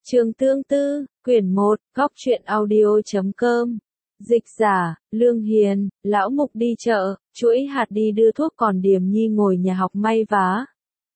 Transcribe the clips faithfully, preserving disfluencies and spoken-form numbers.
Trường Tương Tư, quyển một, góc truyện audio chấm com. Dịch giả, Lương Hiền, lão mục đi chợ, chuỗi hạt đi đưa thuốc còn Điềm Nhi ngồi nhà học may vá.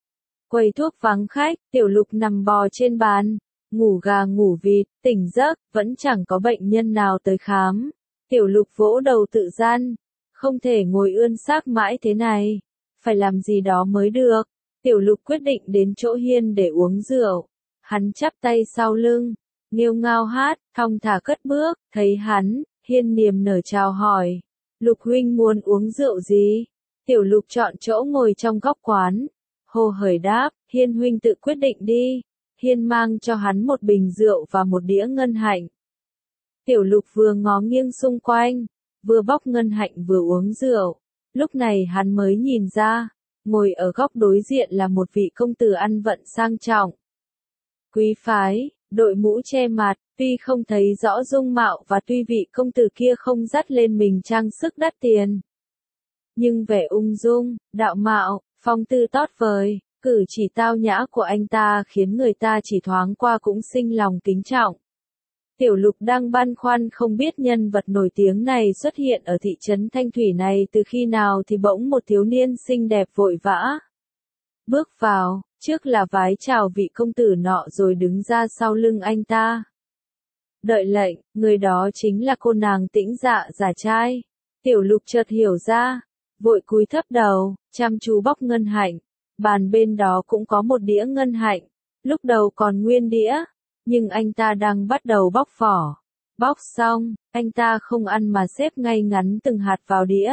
Quầy thuốc vắng khách, Tiểu Lục nằm bò trên bàn, ngủ gà ngủ vịt, tỉnh giấc, vẫn chẳng có bệnh nhân nào tới khám. Tiểu Lục vỗ đầu tự gian, không thể ngồi ươn xác mãi thế này, phải làm gì đó mới được. Tiểu Lục quyết định đến chỗ Hiên để uống rượu. Hắn chắp tay sau lưng, nghêu ngao hát, thong thả cất bước, thấy hắn, Hiên niềm nở chào hỏi. Lục huynh muốn uống rượu gì? Tiểu Lục chọn chỗ ngồi trong góc quán. Hồ hởi đáp, Hiên huynh tự quyết định đi. Hiên mang cho hắn một bình rượu và một đĩa ngân hạnh. Tiểu Lục vừa ngó nghiêng xung quanh, vừa bóc ngân hạnh vừa uống rượu. Lúc này hắn mới nhìn ra, ngồi ở góc đối diện là một vị công tử ăn vận sang trọng. Quý phái, đội mũ che mặt, tuy không thấy rõ dung mạo và tuy vị công tử kia không dắt lên mình trang sức đắt tiền. Nhưng vẻ ung dung, đạo mạo, phong tư tót vời, cử chỉ tao nhã của anh ta khiến người ta chỉ thoáng qua cũng sinh lòng kính trọng. Tiểu Lục đang băn khoăn không biết nhân vật nổi tiếng này xuất hiện ở thị trấn Thanh Thủy này từ khi nào thì bỗng một thiếu niên xinh đẹp vội vã bước vào, trước là vái chào vị công tử nọ rồi đứng ra sau lưng anh ta. Đợi lệnh, người đó chính là cô nàng Tĩnh Dạ giả trai. Tiểu Lục chợt hiểu ra, vội cúi thấp đầu, chăm chú bóc ngân hạnh. Bàn bên đó cũng có một đĩa ngân hạnh, lúc đầu còn nguyên đĩa, nhưng anh ta đang bắt đầu bóc vỏ. Bóc xong, anh ta không ăn mà xếp ngay ngắn từng hạt vào đĩa.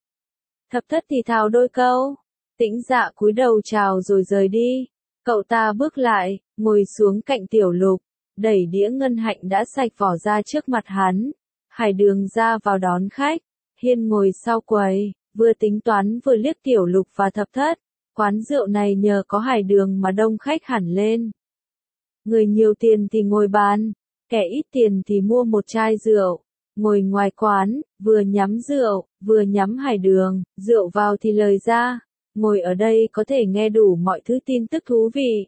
Thập thất thì thào đôi câu. Tĩnh Dạ cúi đầu chào rồi rời đi. Cậu ta bước lại, ngồi xuống cạnh Tiểu Lục, đẩy đĩa ngân hạnh đã sạch vỏ ra trước mặt hắn. Hải Đường ra vào đón khách. Hiên ngồi sau quầy, vừa tính toán vừa liếc Tiểu Lục và Thập thất. Quán rượu này nhờ có Hải Đường mà đông khách hẳn lên. Người nhiều tiền thì ngồi bàn, kẻ ít tiền thì mua một chai rượu. Ngồi ngoài quán, vừa nhắm rượu, vừa nhắm Hải Đường, rượu vào thì lời ra. Ngồi ở đây có thể nghe đủ mọi thứ tin tức thú vị.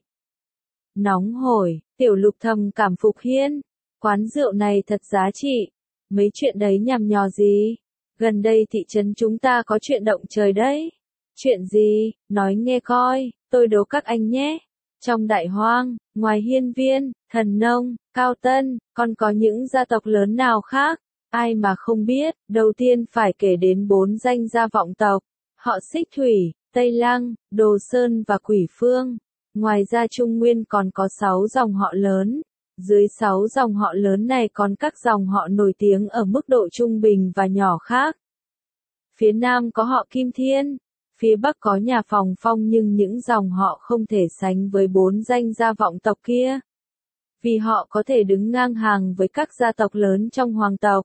Nóng hổi, Tiểu Lục thầm cảm phục Hiên. Quán rượu này thật giá trị. Mấy chuyện đấy nhằm nhò gì? Gần đây thị trấn chúng ta có chuyện động trời đấy. Chuyện gì? Nói nghe coi, tôi đố các anh nhé. Trong Đại Hoang, ngoài Hiên Viên, Thần Nông, Cao Tân, còn có những gia tộc lớn nào khác? Ai mà không biết, đầu tiên phải kể đến bốn danh gia vọng tộc. Họ Xích Thủy, Tây Lăng, Đồ Sơn và Quỷ Phương. Ngoài ra Trung Nguyên còn có sáu dòng họ lớn. Dưới sáu dòng họ lớn này còn các dòng họ nổi tiếng ở mức độ trung bình và nhỏ khác. Phía Nam có họ Kim Thiên. Phía Bắc có nhà Phòng Phong nhưng những dòng họ không thể sánh với bốn danh gia vọng tộc kia. Vì họ có thể đứng ngang hàng với các gia tộc lớn trong hoàng tộc.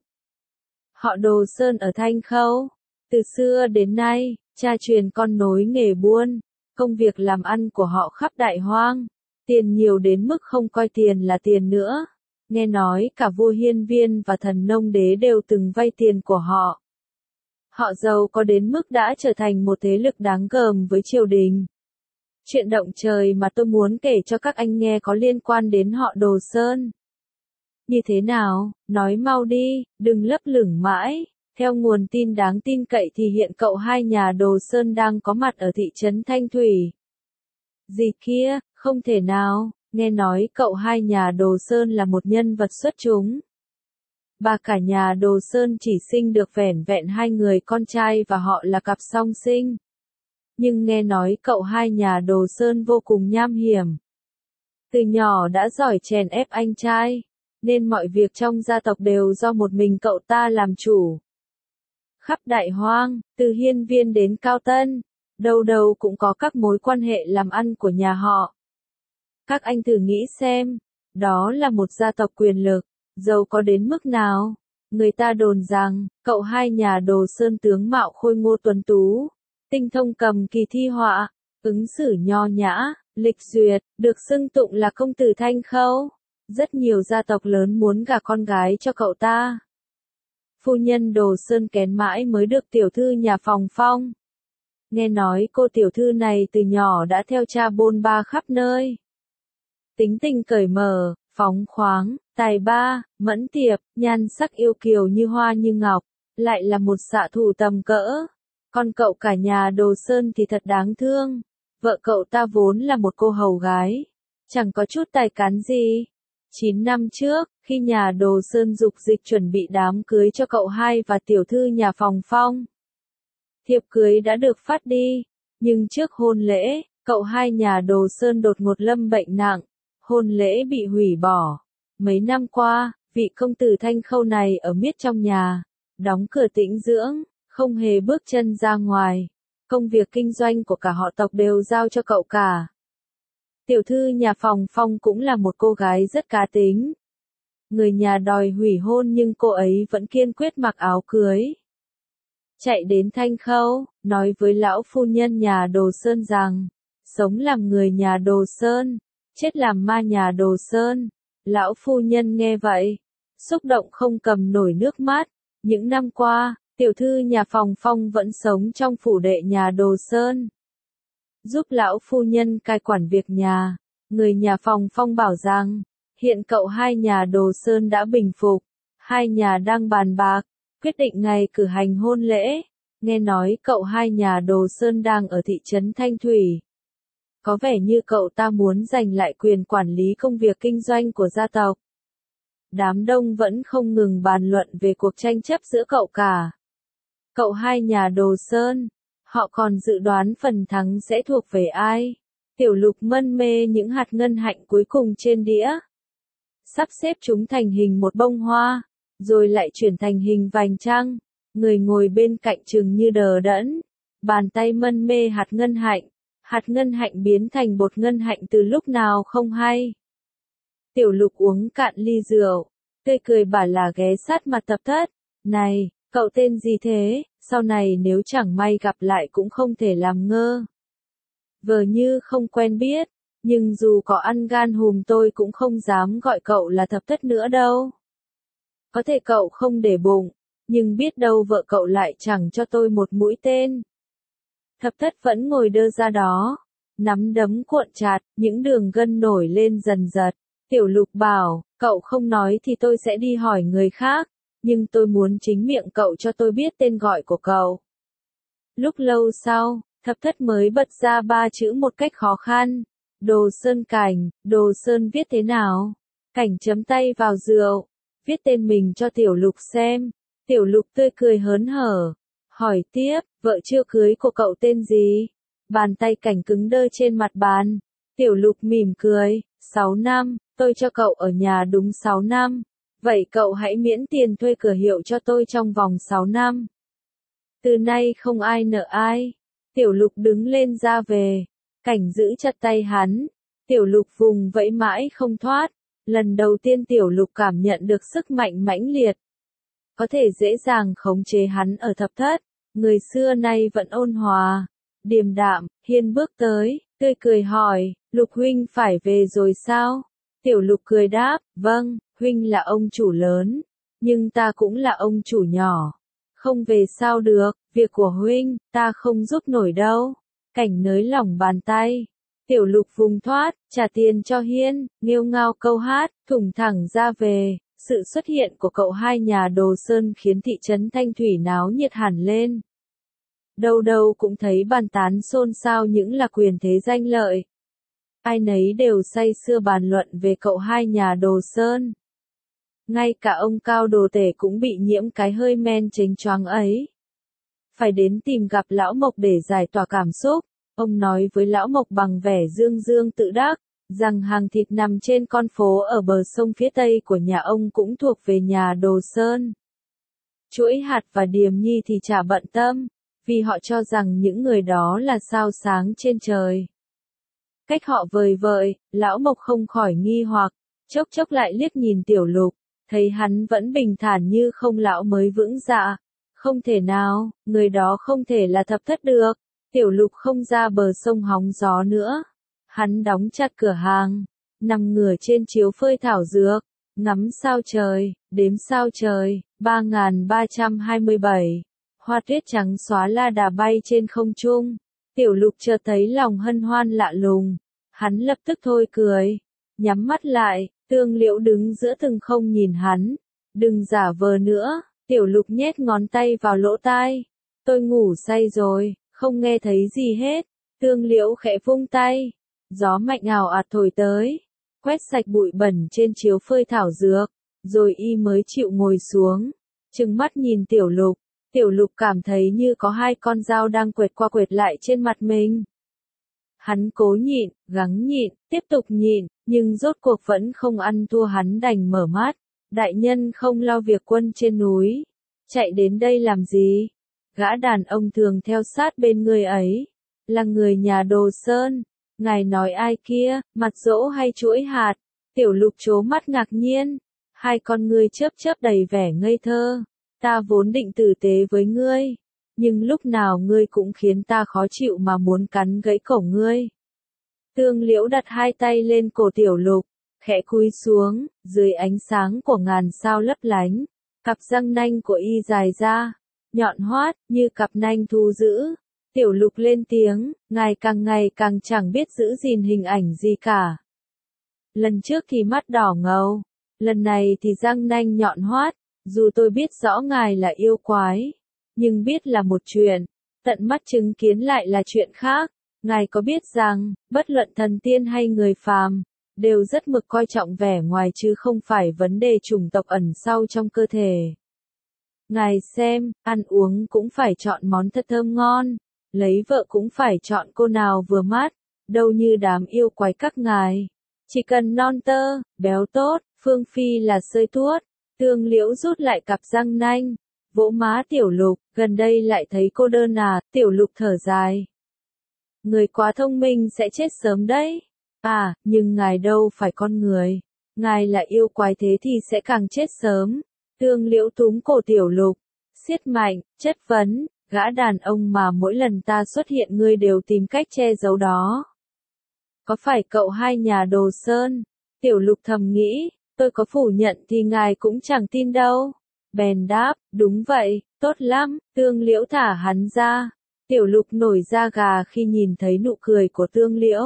Họ Đồ Sơn ở Thanh Khâu. Từ xưa đến nay, cha truyền con nối nghề buôn, công việc làm ăn của họ khắp Đại Hoang. Tiền nhiều đến mức không coi tiền là tiền nữa. Nghe nói cả vua Hiên Viên và Thần Nông Đế đều từng vay tiền của họ. Họ giàu có đến mức đã trở thành một thế lực đáng gờm với triều đình. Chuyện động trời mà tôi muốn kể cho các anh nghe có liên quan đến họ Đồ Sơn. Như thế nào, nói mau đi, đừng lấp lửng mãi. Theo nguồn tin đáng tin cậy thì hiện cậu hai nhà Đồ Sơn đang có mặt ở thị trấn Thanh Thủy. Gì kia, không thể nào, nghe nói cậu hai nhà Đồ Sơn là một nhân vật xuất chúng. Bà cả nhà Đồ Sơn chỉ sinh được vẻn vẹn hai người con trai và họ là cặp song sinh. Nhưng nghe nói cậu hai nhà Đồ Sơn vô cùng nham hiểm. Từ nhỏ đã giỏi chèn ép anh trai, nên mọi việc trong gia tộc đều do một mình cậu ta làm chủ. Khắp Đại Hoang, từ Hiên Viên đến Cao Tân, đâu đâu cũng có các mối quan hệ làm ăn của nhà họ. Các anh thử nghĩ xem, đó là một gia tộc quyền lực, giàu có đến mức nào. Người ta đồn rằng, cậu hai nhà Đồ Sơn tướng mạo khôi ngô tuấn tú, tinh thông cầm kỳ thi họa, ứng xử nho nhã, lịch duyệt, được xưng tụng là công tử Thanh Khâu. Rất nhiều gia tộc lớn muốn gả con gái cho cậu ta. Phu nhân Đồ Sơn kén mãi mới được tiểu thư nhà Phòng Phong. Nghe nói cô tiểu thư này từ nhỏ đã theo cha bôn ba khắp nơi. Tính tình cởi mở, phóng khoáng, tài ba, mẫn tiệp, nhan sắc yêu kiều như hoa như ngọc, lại là một xạ thủ tầm cỡ. Còn cậu cả nhà Đồ Sơn thì thật đáng thương. Vợ cậu ta vốn là một cô hầu gái, chẳng có chút tài cán gì. Chín năm trước, khi nhà Đồ Sơn dục dịch chuẩn bị đám cưới cho cậu hai và tiểu thư nhà Phòng Phong, thiệp cưới đã được phát đi, nhưng trước hôn lễ, cậu hai nhà Đồ Sơn đột ngột lâm bệnh nặng, hôn lễ bị hủy bỏ. Mấy năm qua, vị công tử Thanh Khâu này ở miết trong nhà, đóng cửa tĩnh dưỡng, không hề bước chân ra ngoài. Công việc kinh doanh của cả họ tộc đều giao cho cậu cả. Tiểu thư nhà Phòng Phong cũng là một cô gái rất cá tính. Người nhà đòi hủy hôn nhưng cô ấy vẫn kiên quyết mặc áo cưới. Chạy đến Thanh Khâu, nói với lão phu nhân nhà Đồ Sơn rằng, sống làm người nhà Đồ Sơn, chết làm ma nhà Đồ Sơn. Lão phu nhân nghe vậy, xúc động không cầm nổi nước mắt. Những năm qua, tiểu thư nhà Phòng Phong vẫn sống trong phủ đệ nhà Đồ Sơn, giúp lão phu nhân cai quản việc nhà. Người nhà Phòng Phong bảo rằng, hiện cậu hai nhà Đồ Sơn đã bình phục, hai nhà đang bàn bạc, quyết định ngày cử hành hôn lễ. Nghe nói cậu hai nhà Đồ Sơn đang ở thị trấn Thanh Thủy. Có vẻ như cậu ta muốn giành lại quyền quản lý công việc kinh doanh của gia tộc. Đám đông vẫn không ngừng bàn luận về cuộc tranh chấp giữa cậu cả cậu hai nhà Đồ Sơn. Họ còn dự đoán phần thắng sẽ thuộc về ai. Tiểu Lục mân mê những hạt ngân hạnh cuối cùng trên đĩa, sắp xếp chúng thành hình một bông hoa, rồi lại chuyển thành hình vành trăng. Người ngồi bên cạnh chừng như đờ đẫn, bàn tay mân mê hạt ngân hạnh, hạt ngân hạnh biến thành bột ngân hạnh từ lúc nào không hay. Tiểu Lục uống cạn ly rượu, tươi cười bảo là ghé sát mặt Thập Thất. Này, cậu tên gì thế, sau này nếu chẳng may gặp lại cũng không thể làm ngơ. Vờ như không quen biết, nhưng dù có ăn gan hùm tôi cũng không dám gọi cậu là Thập Thất nữa đâu. Có thể cậu không để bụng, nhưng biết đâu vợ cậu lại chẳng cho tôi một mũi tên. Thập Thất vẫn ngồi đơ ra đó, nắm đấm cuộn chặt, những đường gân nổi lên dần dật. Tiểu Lục bảo, cậu không nói thì tôi sẽ đi hỏi người khác, nhưng tôi muốn chính miệng cậu cho tôi biết tên gọi của cậu. Lúc lâu sau, Thập Thất mới bật ra ba chữ một cách khó khăn. Đồ Sơn Cảnh. Đồ Sơn viết thế nào? Cảnh chấm tay vào rượu, viết tên mình cho Tiểu Lục xem. Tiểu Lục tươi cười hớn hở, hỏi tiếp, vợ chưa cưới của cậu tên gì? Bàn tay Cảnh cứng đơ trên mặt bàn. Tiểu Lục mỉm cười, sáu năm, tôi cho cậu ở nhà đúng sáu năm. Vậy cậu hãy miễn tiền thuê cửa hiệu cho tôi trong vòng sáu năm. Từ nay không ai nợ ai. Tiểu Lục đứng lên ra về. Cảnh giữ chặt tay hắn. Tiểu Lục vùng vẫy mãi không thoát. Lần đầu tiên Tiểu Lục cảm nhận được sức mạnh mãnh liệt. Có thể dễ dàng khống chế hắn ở Thập Thất. Người xưa nay vẫn ôn hòa, điềm đạm. Hiên bước tới, tươi cười hỏi, Lục huynh phải về rồi sao? Tiểu Lục cười đáp, vâng, huynh là ông chủ lớn, nhưng ta cũng là ông chủ nhỏ. Không về sao được, việc của huynh, ta không giúp nổi đâu. Cảnh nới lỏng bàn tay. Tiểu Lục vùng thoát, trả tiền cho Hiên, nghêu ngao câu hát, thủng thẳng ra về. Sự xuất hiện của cậu hai nhà Đồ Sơn khiến thị trấn Thanh Thủy náo nhiệt hẳn lên. Đâu đâu cũng thấy bàn tán xôn xao những là quyền thế danh lợi. Ai nấy đều say sưa bàn luận về cậu hai nhà Đồ Sơn. Ngay cả ông Cao Đồ Tể cũng bị nhiễm cái hơi men chênh choáng ấy. Phải đến tìm gặp Lão Mộc để giải tỏa cảm xúc. Ông nói với Lão Mộc bằng vẻ dương dương tự đắc, rằng hàng thịt nằm trên con phố ở bờ sông phía tây của nhà ông cũng thuộc về nhà Đồ Sơn. Chuỗi hạt và Điềm Nhi thì chả bận tâm, vì họ cho rằng những người đó là sao sáng trên trời. Cách họ vời vợi, Lão Mộc không khỏi nghi hoặc, chốc chốc lại liếc nhìn Tiểu Lục, thấy hắn vẫn bình thản như không. Lão mới vững dạ, không thể nào, người đó không thể là Thập Thất được. Tiểu Lục không ra bờ sông hóng gió nữa. Hắn đóng chặt cửa hàng, nằm ngửa trên chiếu phơi thảo dược, ngắm sao trời, đếm sao trời. Ba nghìn ba trăm hai mươi bảy. Hoa tuyết trắng xóa la đà bay trên không trung. Tiểu Lục chợt thấy lòng hân hoan lạ lùng. Hắn lập tức thôi cười, nhắm mắt lại, Tương Liễu đứng giữa từng không nhìn hắn. Đừng giả vờ nữa, Tiểu Lục nhét ngón tay vào lỗ tai. Tôi ngủ say rồi, không nghe thấy gì hết. Tương Liễu khẽ vung tay. Gió mạnh ào ạt thổi tới, quét sạch bụi bẩn trên chiếu phơi thảo dược, rồi y mới chịu ngồi xuống, trừng mắt nhìn Tiểu Lục. Tiểu Lục cảm thấy như có hai con dao đang quệt qua quệt lại trên mặt mình. Hắn cố nhịn, gắng nhịn, tiếp tục nhịn, nhưng rốt cuộc vẫn không ăn thua, hắn đành mở mắt. Đại nhân không lo việc quân trên núi, chạy đến đây làm gì? Gã đàn ông thường theo sát bên người ấy, là người nhà Đồ Sơn. Ngài nói ai kia, Mặt Dỗ hay Chuỗi Hạt? Tiểu Lục trố mắt ngạc nhiên, hai con ngươi chớp chớp đầy vẻ ngây thơ. Ta vốn định tử tế với ngươi, nhưng lúc nào ngươi cũng khiến ta khó chịu mà muốn cắn gãy cổ ngươi. Tương Liễu đặt hai tay lên cổ Tiểu Lục, khẽ cúi xuống, dưới ánh sáng của ngàn sao lấp lánh, cặp răng nanh của y dài ra, nhọn hoắt như cặp nanh thú dữ. Tiểu Lục lên tiếng, ngài càng ngày càng chẳng biết giữ gìn hình ảnh gì cả. Lần trước thì mắt đỏ ngầu, lần này thì răng nanh nhọn hoắt. Dù tôi biết rõ ngài là yêu quái, nhưng biết là một chuyện, tận mắt chứng kiến lại là chuyện khác. Ngài có biết rằng, bất luận thần tiên hay người phàm, đều rất mực coi trọng vẻ ngoài chứ không phải vấn đề chủng tộc ẩn sau trong cơ thể. Ngài xem, ăn uống cũng phải chọn món thật thơm ngon, lấy vợ cũng phải chọn cô nào vừa mắt, đâu như đám yêu quái các ngài. Chỉ cần non tơ, béo tốt, phương phi là xơi tuốt. Tương Liễu rút lại cặp răng nanh, vỗ má Tiểu Lục, gần đây lại thấy cô đơn à? Tiểu Lục thở dài. Người quá thông minh sẽ chết sớm đấy. À, nhưng ngài đâu phải con người. Ngài là yêu quái thế thì sẽ càng chết sớm. Tương Liễu túm cổ Tiểu Lục, siết mạnh, chất vấn, gã đàn ông mà mỗi lần ta xuất hiện ngươi đều tìm cách che giấu đó. Có phải cậu hai nhà Đồ Sơn? Tiểu Lục thầm nghĩ. Tôi có phủ nhận thì ngài cũng chẳng tin đâu. Bèn đáp, đúng vậy, tốt lắm. Tương Liễu thả hắn ra. Tiểu Lục nổi da gà khi nhìn thấy nụ cười của Tương Liễu.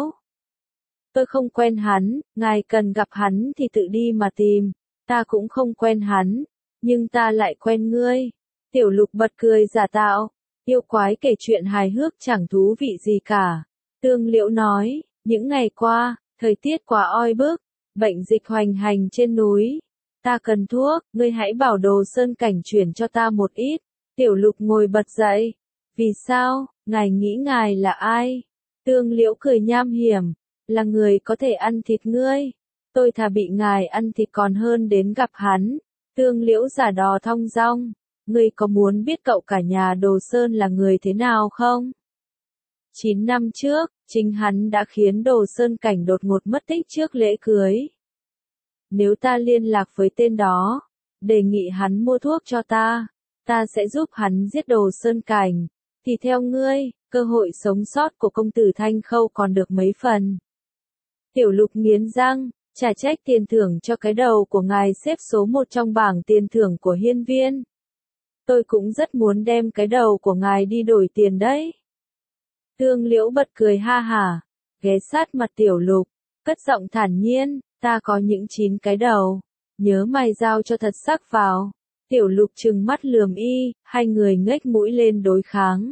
Tôi không quen hắn, ngài cần gặp hắn thì tự đi mà tìm. Ta cũng không quen hắn, nhưng ta lại quen ngươi. Tiểu Lục bật cười giả tạo. Yêu quái kể chuyện hài hước chẳng thú vị gì cả. Tương Liễu nói, những ngày qua, thời tiết quá oi bức. Bệnh dịch hoành hành trên núi. Ta cần thuốc, ngươi hãy bảo Đồ Sơn Cảnh chuyển cho ta một ít. Tiểu Lục ngồi bật dậy. Vì sao, ngài nghĩ ngài là ai? Tương Liễu cười nham hiểm. Là người có thể ăn thịt ngươi. Tôi thà bị ngài ăn thịt còn hơn đến gặp hắn. Tương Liễu giả đò thong dong. Ngươi có muốn biết cậu cả nhà Đồ Sơn là người thế nào không? Chín năm trước, chính hắn đã khiến Đồ Sơn Cảnh đột ngột mất tích trước lễ cưới. Nếu ta liên lạc với tên đó, đề nghị hắn mua thuốc cho ta, ta sẽ giúp hắn giết Đồ Sơn Cảnh, thì theo ngươi, cơ hội sống sót của công tử Thanh Khâu còn được mấy phần. Tiểu Lục nghiến răng, chả trách tiền thưởng cho cái đầu của ngài xếp số một trong bảng tiền thưởng của hiên viên. Tôi cũng rất muốn đem cái đầu của ngài đi đổi tiền đấy. Tương Liễu bật cười ha hả, ghé sát mặt Tiểu Lục, cất giọng thản nhiên, ta có những chín cái đầu, nhớ mày giao cho thật sắc vào. Tiểu Lục trừng mắt lườm y, hai người nhếch mũi lên đối kháng.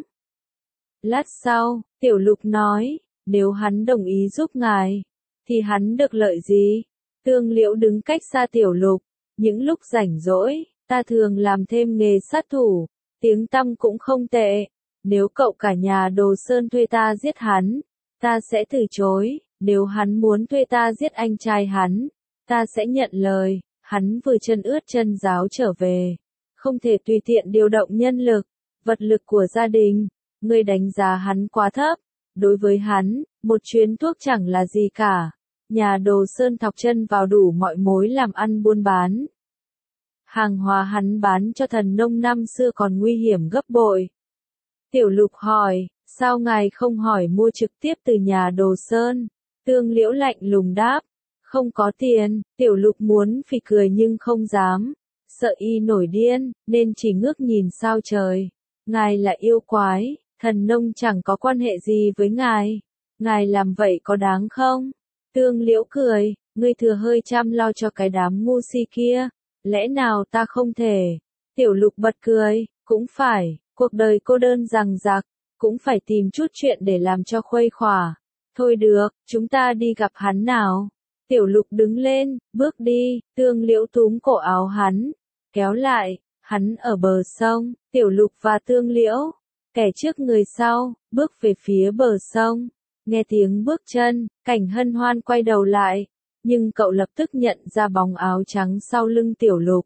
Lát sau, Tiểu Lục nói, nếu hắn đồng ý giúp ngài, thì hắn được lợi gì? Tương Liễu đứng cách xa Tiểu Lục, những lúc rảnh rỗi, ta thường làm thêm nghề sát thủ, tiếng tăm cũng không tệ. Nếu cậu cả nhà Đồ Sơn thuê ta giết hắn, ta sẽ từ chối. Nếu hắn muốn thuê ta giết anh trai hắn, ta sẽ nhận lời. Hắn vừa chân ướt chân ráo trở về, không thể tùy tiện điều động nhân lực, vật lực của gia đình. Ngươi đánh giá hắn quá thấp. Đối với hắn, một chuyến thuốc chẳng là gì cả. Nhà Đồ Sơn thọc chân vào đủ mọi mối làm ăn buôn bán. Hàng hóa hắn bán cho thần nông năm xưa còn nguy hiểm gấp bội. Tiểu Lục hỏi, sao ngài không hỏi mua trực tiếp từ nhà Đồ Sơn? Tương Liễu lạnh lùng đáp, không có tiền. Tiểu Lục muốn phì cười nhưng không dám, sợ y nổi điên, nên chỉ ngước nhìn sao trời. Ngài là yêu quái, thần nông chẳng có quan hệ gì với ngài. Ngài làm vậy có đáng không? Tương Liễu cười, Ngươi thừa hơi chăm lo cho cái đám ngu si kia, lẽ nào ta không thể? Tiểu Lục bật cười, cũng phải, cuộc đời cô đơn rằng rạc, cũng phải tìm chút chuyện để làm cho khuây khỏa. Thôi được, chúng ta đi gặp hắn nào. Tiểu Lục đứng lên, bước đi, Tương Liễu túm cổ áo hắn, kéo lại, hắn ở bờ sông, Tiểu Lục và Tương Liễu, kẻ trước người sau, bước về phía bờ sông. Nghe tiếng bước chân, Cảnh Hân Hoan quay đầu lại, nhưng cậu lập tức nhận ra bóng áo trắng sau lưng Tiểu Lục.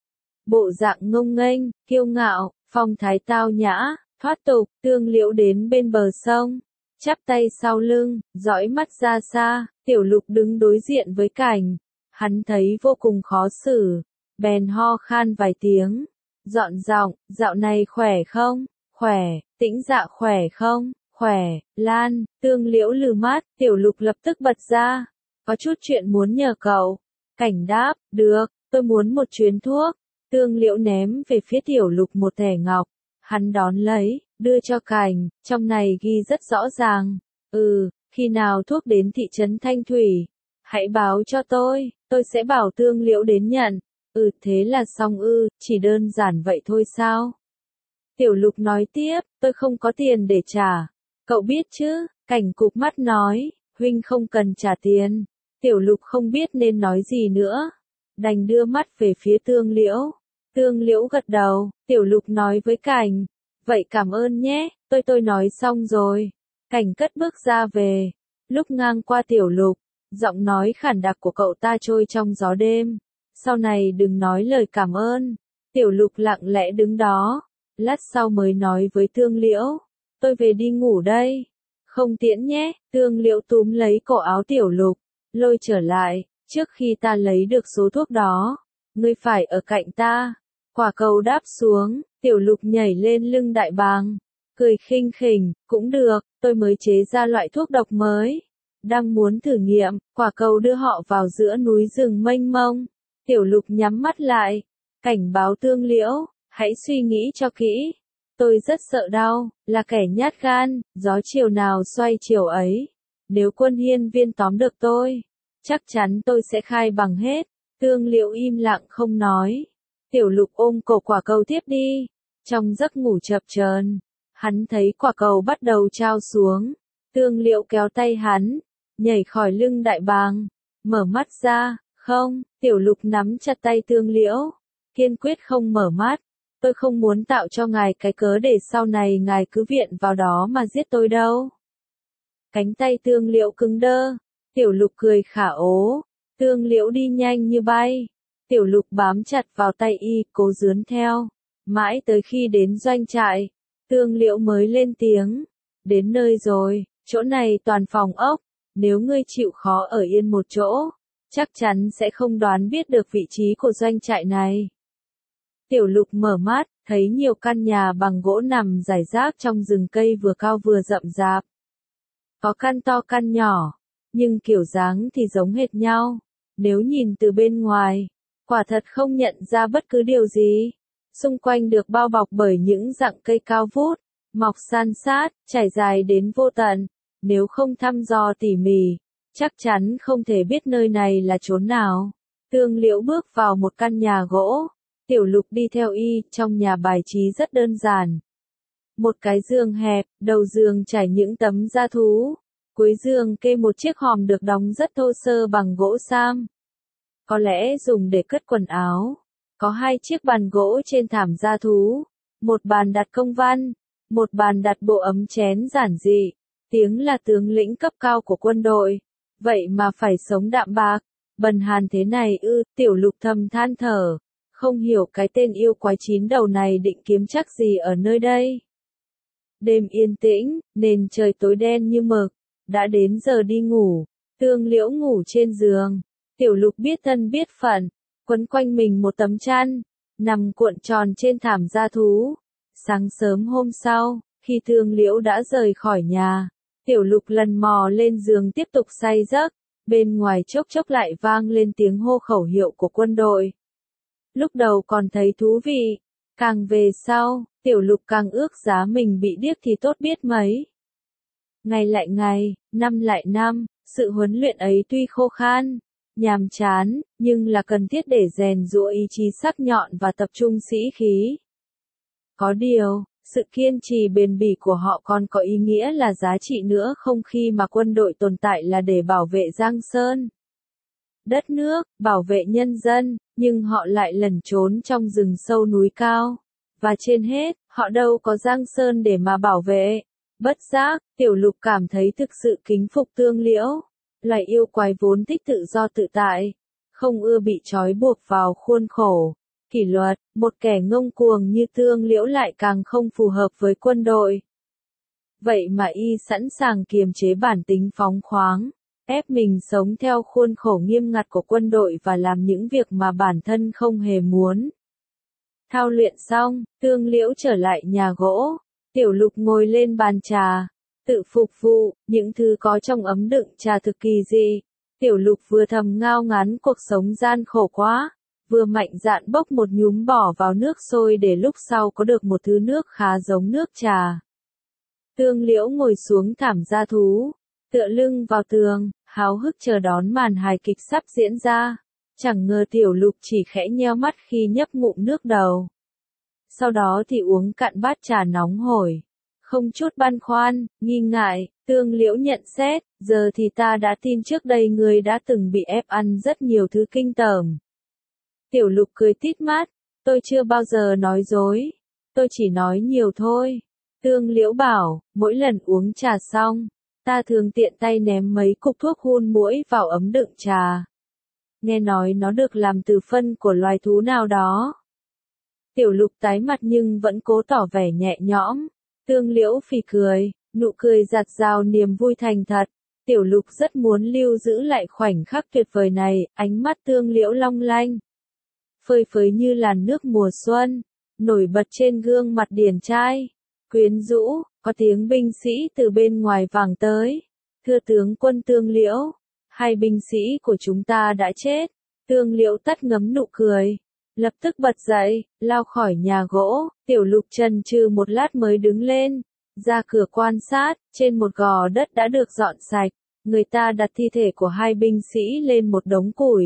Bộ dạng ngông nghênh, kiêu ngạo, phong thái tao nhã, thoát tục, Tương Liễu đến bên bờ sông, chắp tay sau lưng, dõi mắt ra xa, Tiểu Lục đứng đối diện với Cảnh. Hắn thấy vô cùng khó xử, bèn ho khan vài tiếng, dọn giọng, dạo này khỏe không? Khỏe, Tĩnh Dạ khỏe không? Khỏe, Lan, Tương Liễu lừ mắt, Tiểu Lục lập tức bật ra, có chút chuyện muốn nhờ cậu. Cảnh đáp, được, tôi muốn một chuyến thuốc. Tương Liễu ném về phía Tiểu Lục một thẻ ngọc, hắn đón lấy, đưa cho Cảnh, trong này ghi rất rõ ràng. Ừ, khi nào thuốc đến thị trấn Thanh Thủy, hãy báo cho tôi, tôi sẽ bảo Tương Liễu đến nhận. Ừ, thế là xong ư, chỉ đơn giản vậy thôi sao? Tiểu Lục nói tiếp, tôi không có tiền để trả. Cậu biết chứ? Cảnh cụp mắt nói, huynh không cần trả tiền. Tiểu Lục không biết nên nói gì nữa, đành đưa mắt về phía Tương Liễu. Tương Liễu gật đầu, Tiểu Lục nói với Cảnh, vậy cảm ơn nhé, tôi tôi nói xong rồi. Cảnh cất bước ra về, lúc ngang qua Tiểu Lục, giọng nói khản đặc của cậu ta trôi trong gió đêm. Sau này đừng nói lời cảm ơn. Tiểu Lục lặng lẽ đứng đó, lát sau mới nói với Tương Liễu, tôi về đi ngủ đây. Không tiễn nhé, Tương Liễu túm lấy cổ áo Tiểu Lục, lôi trở lại, trước khi ta lấy được số thuốc đó, ngươi phải ở cạnh ta. Quả cầu đáp xuống, Tiểu Lục nhảy lên lưng đại bàng, cười khinh khỉnh, cũng được, tôi mới chế ra loại thuốc độc mới. Đang muốn thử nghiệm, quả cầu đưa họ vào giữa núi rừng mênh mông. Tiểu Lục nhắm mắt lại, cảnh báo Tương Liễu, hãy suy nghĩ cho kỹ. Tôi rất sợ đau, là kẻ nhát gan, gió chiều nào xoay chiều ấy. Nếu Quân Hiên Viên tóm được tôi, chắc chắn tôi sẽ khai bằng hết. Tương Liễu im lặng không nói. Tiểu Lục ôm cổ quả cầu tiếp đi. Trong giấc ngủ chập chờn, hắn thấy quả cầu bắt đầu trao xuống. Tương Liễu kéo tay hắn, nhảy khỏi lưng đại bàng, mở mắt ra, không, Tiểu Lục nắm chặt tay Tương Liễu, kiên quyết không mở mắt. Tôi không muốn tạo cho ngài cái cớ để sau này ngài cứ viện vào đó mà giết tôi đâu. Cánh tay Tương Liễu cứng đơ, Tiểu Lục cười khả ố, Tương Liễu đi nhanh như bay. Tiểu Lục bám chặt vào tay y, cố rướn theo, mãi tới khi đến doanh trại, Tương Liễu mới lên tiếng, đến nơi rồi, chỗ này toàn phòng ốc, nếu ngươi chịu khó ở yên một chỗ, chắc chắn sẽ không đoán biết được vị trí của doanh trại này. Tiểu Lục mở mắt, thấy nhiều căn nhà bằng gỗ nằm rải rác trong rừng cây vừa cao vừa rậm rạp. Có căn to căn nhỏ, nhưng kiểu dáng thì giống hệt nhau. Nếu nhìn từ bên ngoài, quả thật không nhận ra bất cứ điều gì. Xung quanh được bao bọc bởi những rặng cây cao vút, mọc san sát, trải dài đến vô tận. Nếu không thăm dò tỉ mỉ, chắc chắn không thể biết nơi này là chốn nào. Tương Liễu bước vào một căn nhà gỗ. Tiểu Lục đi theo y, trong nhà bài trí rất đơn giản. Một cái giường hẹp, đầu giường trải những tấm da thú. Cuối giường kê một chiếc hòm được đóng rất thô sơ bằng gỗ sam. Có lẽ dùng để cất quần áo. Có hai chiếc bàn gỗ trên thảm da thú. Một bàn đặt công văn. Một bàn đặt bộ ấm chén giản dị. Tiếng là tướng lĩnh cấp cao của quân đội. Vậy mà phải sống đạm bạc. Bần hàn thế này ư, Tiểu Lục thầm than thở. Không hiểu cái tên yêu quái chín đầu này định kiếm chắc gì ở nơi đây. Đêm yên tĩnh, nền trời tối đen như mực. Đã đến giờ đi ngủ. Tương Liễu ngủ trên giường. Tiểu Lục biết thân biết phận, quấn quanh mình một tấm chăn, nằm cuộn tròn trên thảm da thú. Sáng sớm hôm sau, khi Tương Liễu đã rời khỏi nhà, Tiểu Lục lần mò lên giường tiếp tục say giấc. Bên ngoài chốc chốc lại vang lên tiếng hô khẩu hiệu của quân đội. Lúc đầu còn thấy thú vị, càng về sau, Tiểu Lục càng ước giá mình bị điếc thì tốt biết mấy. Ngày lại ngày, năm lại năm, sự huấn luyện ấy tuy khô khan, nhàm chán, nhưng là cần thiết để rèn giũa ý chí sắc nhọn và tập trung sĩ khí. Có điều, sự kiên trì bền bỉ của họ còn có ý nghĩa là giá trị nữa không khi mà quân đội tồn tại là để bảo vệ Giang Sơn, đất nước, bảo vệ nhân dân, nhưng họ lại lẩn trốn trong rừng sâu núi cao. Và trên hết, họ đâu có Giang Sơn để mà bảo vệ. Bất giác, Tiểu Lục cảm thấy thực sự kính phục Tương Liễu. Loài yêu quái vốn thích tự do tự tại, không ưa bị trói buộc vào khuôn khổ, kỷ luật, một kẻ ngông cuồng như Tương Liễu lại càng không phù hợp với quân đội. Vậy mà y sẵn sàng kiềm chế bản tính phóng khoáng, ép mình sống theo khuôn khổ nghiêm ngặt của quân đội và làm những việc mà bản thân không hề muốn. Thao luyện xong, Tương Liễu trở lại nhà gỗ, Tiểu Lục ngồi lên bàn trà, tự phục vụ, những thứ có trong ấm đựng trà thực kỳ dị. Tiểu Lục vừa thầm ngao ngán cuộc sống gian khổ quá, vừa mạnh dạn bốc một nhúm bỏ vào nước sôi để lúc sau có được một thứ nước khá giống nước trà. Tương Liễu ngồi xuống thảm gia thú, tựa lưng vào tường, háo hức chờ đón màn hài kịch sắp diễn ra. Chẳng ngờ Tiểu Lục chỉ khẽ nheo mắt khi nhấp ngụm nước đầu. Sau đó thì uống cạn bát trà nóng hổi. Không chút băn khoăn, nghi ngại, Tương Liễu nhận xét, giờ thì ta đã tin trước đây ngươi đã từng bị ép ăn rất nhiều thứ kinh tởm. Tiểu Lục cười tít mắt, tôi chưa bao giờ nói dối, tôi chỉ nói nhiều thôi. Tương Liễu bảo, mỗi lần uống trà xong, ta thường tiện tay ném mấy cục thuốc hun muỗi vào ấm đựng trà. Nghe nói nó được làm từ phân của loài thú nào đó. Tiểu Lục tái mặt nhưng vẫn cố tỏ vẻ nhẹ nhõm. Tương Liễu phì cười, nụ cười giạt rào niềm vui thành thật. Tiểu Lục rất muốn lưu giữ lại khoảnh khắc tuyệt vời này, ánh mắt Tương Liễu long lanh, phơi phới như làn nước mùa xuân, nổi bật trên gương mặt điển trai, quyến rũ. Có tiếng binh sĩ từ bên ngoài vang tới. Thưa tướng quân Tương Liễu, hai binh sĩ của chúng ta đã chết. Tương Liễu tắt ngấm nụ cười, lập tức bật dậy, lao khỏi nhà gỗ. Tiểu Lục chần chừ một lát mới đứng lên, ra cửa quan sát. Trên một gò đất đã được dọn sạch, người ta đặt thi thể của hai binh sĩ lên một đống củi.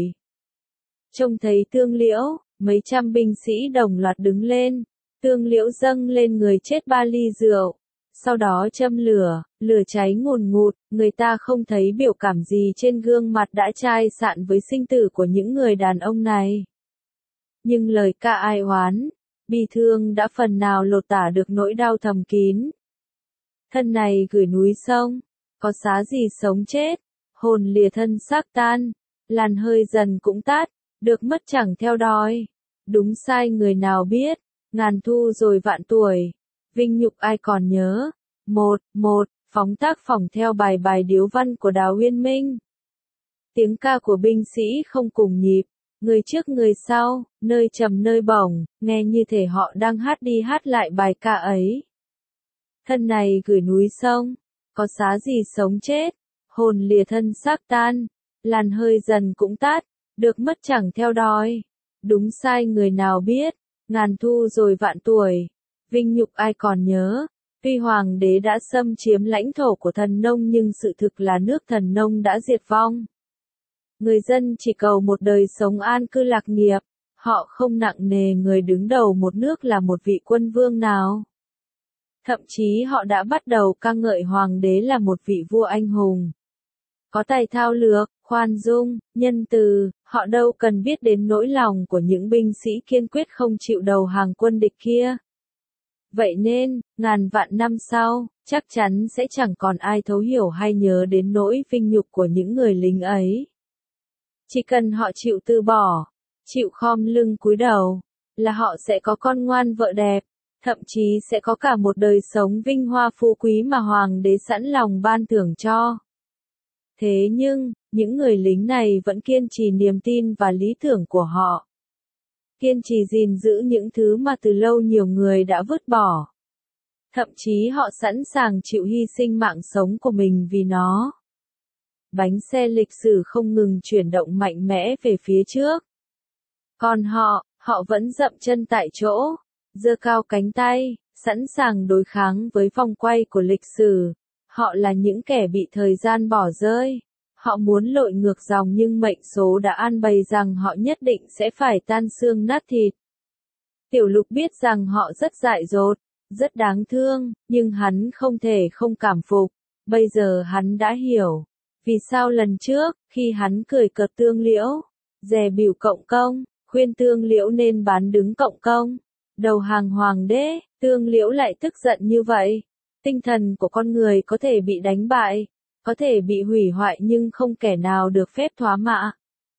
Trông thấy Tương Liễu, mấy trăm binh sĩ đồng loạt đứng lên. Tương Liễu dâng lên người chết ba ly rượu, sau đó châm lửa, lửa cháy ngùn ngụt. Người ta không thấy biểu cảm gì trên gương mặt đã chai sạn với sinh tử của những người đàn ông này. Nhưng lời ca ai oán, bi thương đã phần nào lột tả được nỗi đau thầm kín. Thân này gửi núi sông, có xá gì sống chết, hồn lìa thân xác tan, làn hơi dần cũng tắt, được mất chẳng theo đói. Đúng sai người nào biết, ngàn thu rồi vạn tuổi, vinh nhục ai còn nhớ. Một, một, phóng tác phỏng theo bài bài điếu văn của Đào Uyên Minh. Tiếng ca của binh sĩ không cùng nhịp, người trước người sau, nơi trầm nơi bổng, nghe như thể họ đang hát đi hát lại bài ca ấy. Thân này gửi núi sông, có xá gì sống chết, hồn lìa thân xác tan, làn hơi dần cũng tắt, được mất chẳng theo đói. Đúng sai người nào biết, ngàn thu rồi vạn tuổi, vinh nhục ai còn nhớ. Tuy hoàng đế đã xâm chiếm lãnh thổ của thần nông nhưng sự thực là nước thần nông đã diệt vong. Người dân chỉ cầu một đời sống an cư lạc nghiệp, họ không nặng nề người đứng đầu một nước là một vị quân vương nào. Thậm chí họ đã bắt đầu ca ngợi hoàng đế là một vị vua anh hùng, có tài thao lược, khoan dung, nhân từ. Họ đâu cần biết đến nỗi lòng của những binh sĩ kiên quyết không chịu đầu hàng quân địch kia. Vậy nên, ngàn vạn năm sau, chắc chắn sẽ chẳng còn ai thấu hiểu hay nhớ đến nỗi vinh nhục của những người lính ấy. Chỉ cần họ chịu từ bỏ, chịu khom lưng cúi đầu, là họ sẽ có con ngoan vợ đẹp, thậm chí sẽ có cả một đời sống vinh hoa phú quý mà hoàng đế sẵn lòng ban thưởng cho. Thế nhưng, những người lính này vẫn kiên trì niềm tin và lý tưởng của họ. Kiên trì gìn giữ những thứ mà từ lâu nhiều người đã vứt bỏ. Thậm chí họ sẵn sàng chịu hy sinh mạng sống của mình vì nó. Bánh xe lịch sử không ngừng chuyển động mạnh mẽ về phía trước. Còn họ, họ vẫn dậm chân tại chỗ, giơ cao cánh tay, sẵn sàng đối kháng với vòng quay của lịch sử. Họ là những kẻ bị thời gian bỏ rơi. Họ muốn lội ngược dòng nhưng mệnh số đã an bày rằng họ nhất định sẽ phải tan xương nát thịt. Tiểu Lục biết rằng họ rất dại dột, rất đáng thương, nhưng hắn không thể không cảm phục. Bây giờ hắn đã hiểu, vì sao lần trước, khi hắn cười cợt Tương Liễu, dè bỉu Cộng Công, khuyên Tương Liễu nên bán đứng Cộng Công, đầu hàng hoàng đế, Tương Liễu lại tức giận như vậy. Tinh thần của con người có thể bị đánh bại, có thể bị hủy hoại nhưng không kẻ nào được phép thoá mạ.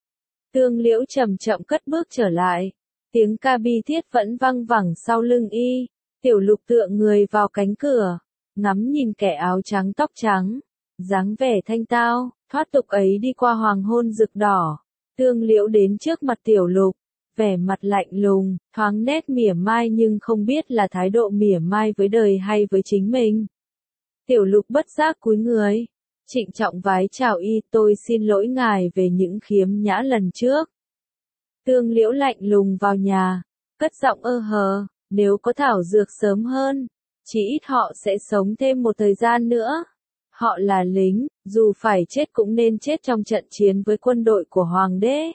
Tương Liễu chậm chậm cất bước trở lại, tiếng ca bi thiết vẫn văng vẳng sau lưng y. Tiểu Lục tựa người vào cánh cửa, ngắm nhìn kẻ áo trắng tóc trắng, dáng vẻ thanh tao, thoát tục ấy đi qua hoàng hôn rực đỏ. Tương Liễu đến trước mặt Tiểu Lục, vẻ mặt lạnh lùng, thoáng nét mỉa mai nhưng không biết là thái độ mỉa mai với đời hay với chính mình. Tiểu Lục bất giác cúi người, trịnh trọng vái chào y, tôi xin lỗi ngài về những khiếm nhã lần trước. Tương Liễu lạnh lùng vào nhà, cất giọng ơ hờ, nếu có thảo dược sớm hơn, chỉ ít họ sẽ sống thêm một thời gian nữa. Họ là lính, dù phải chết cũng nên chết trong trận chiến với quân đội của hoàng đế.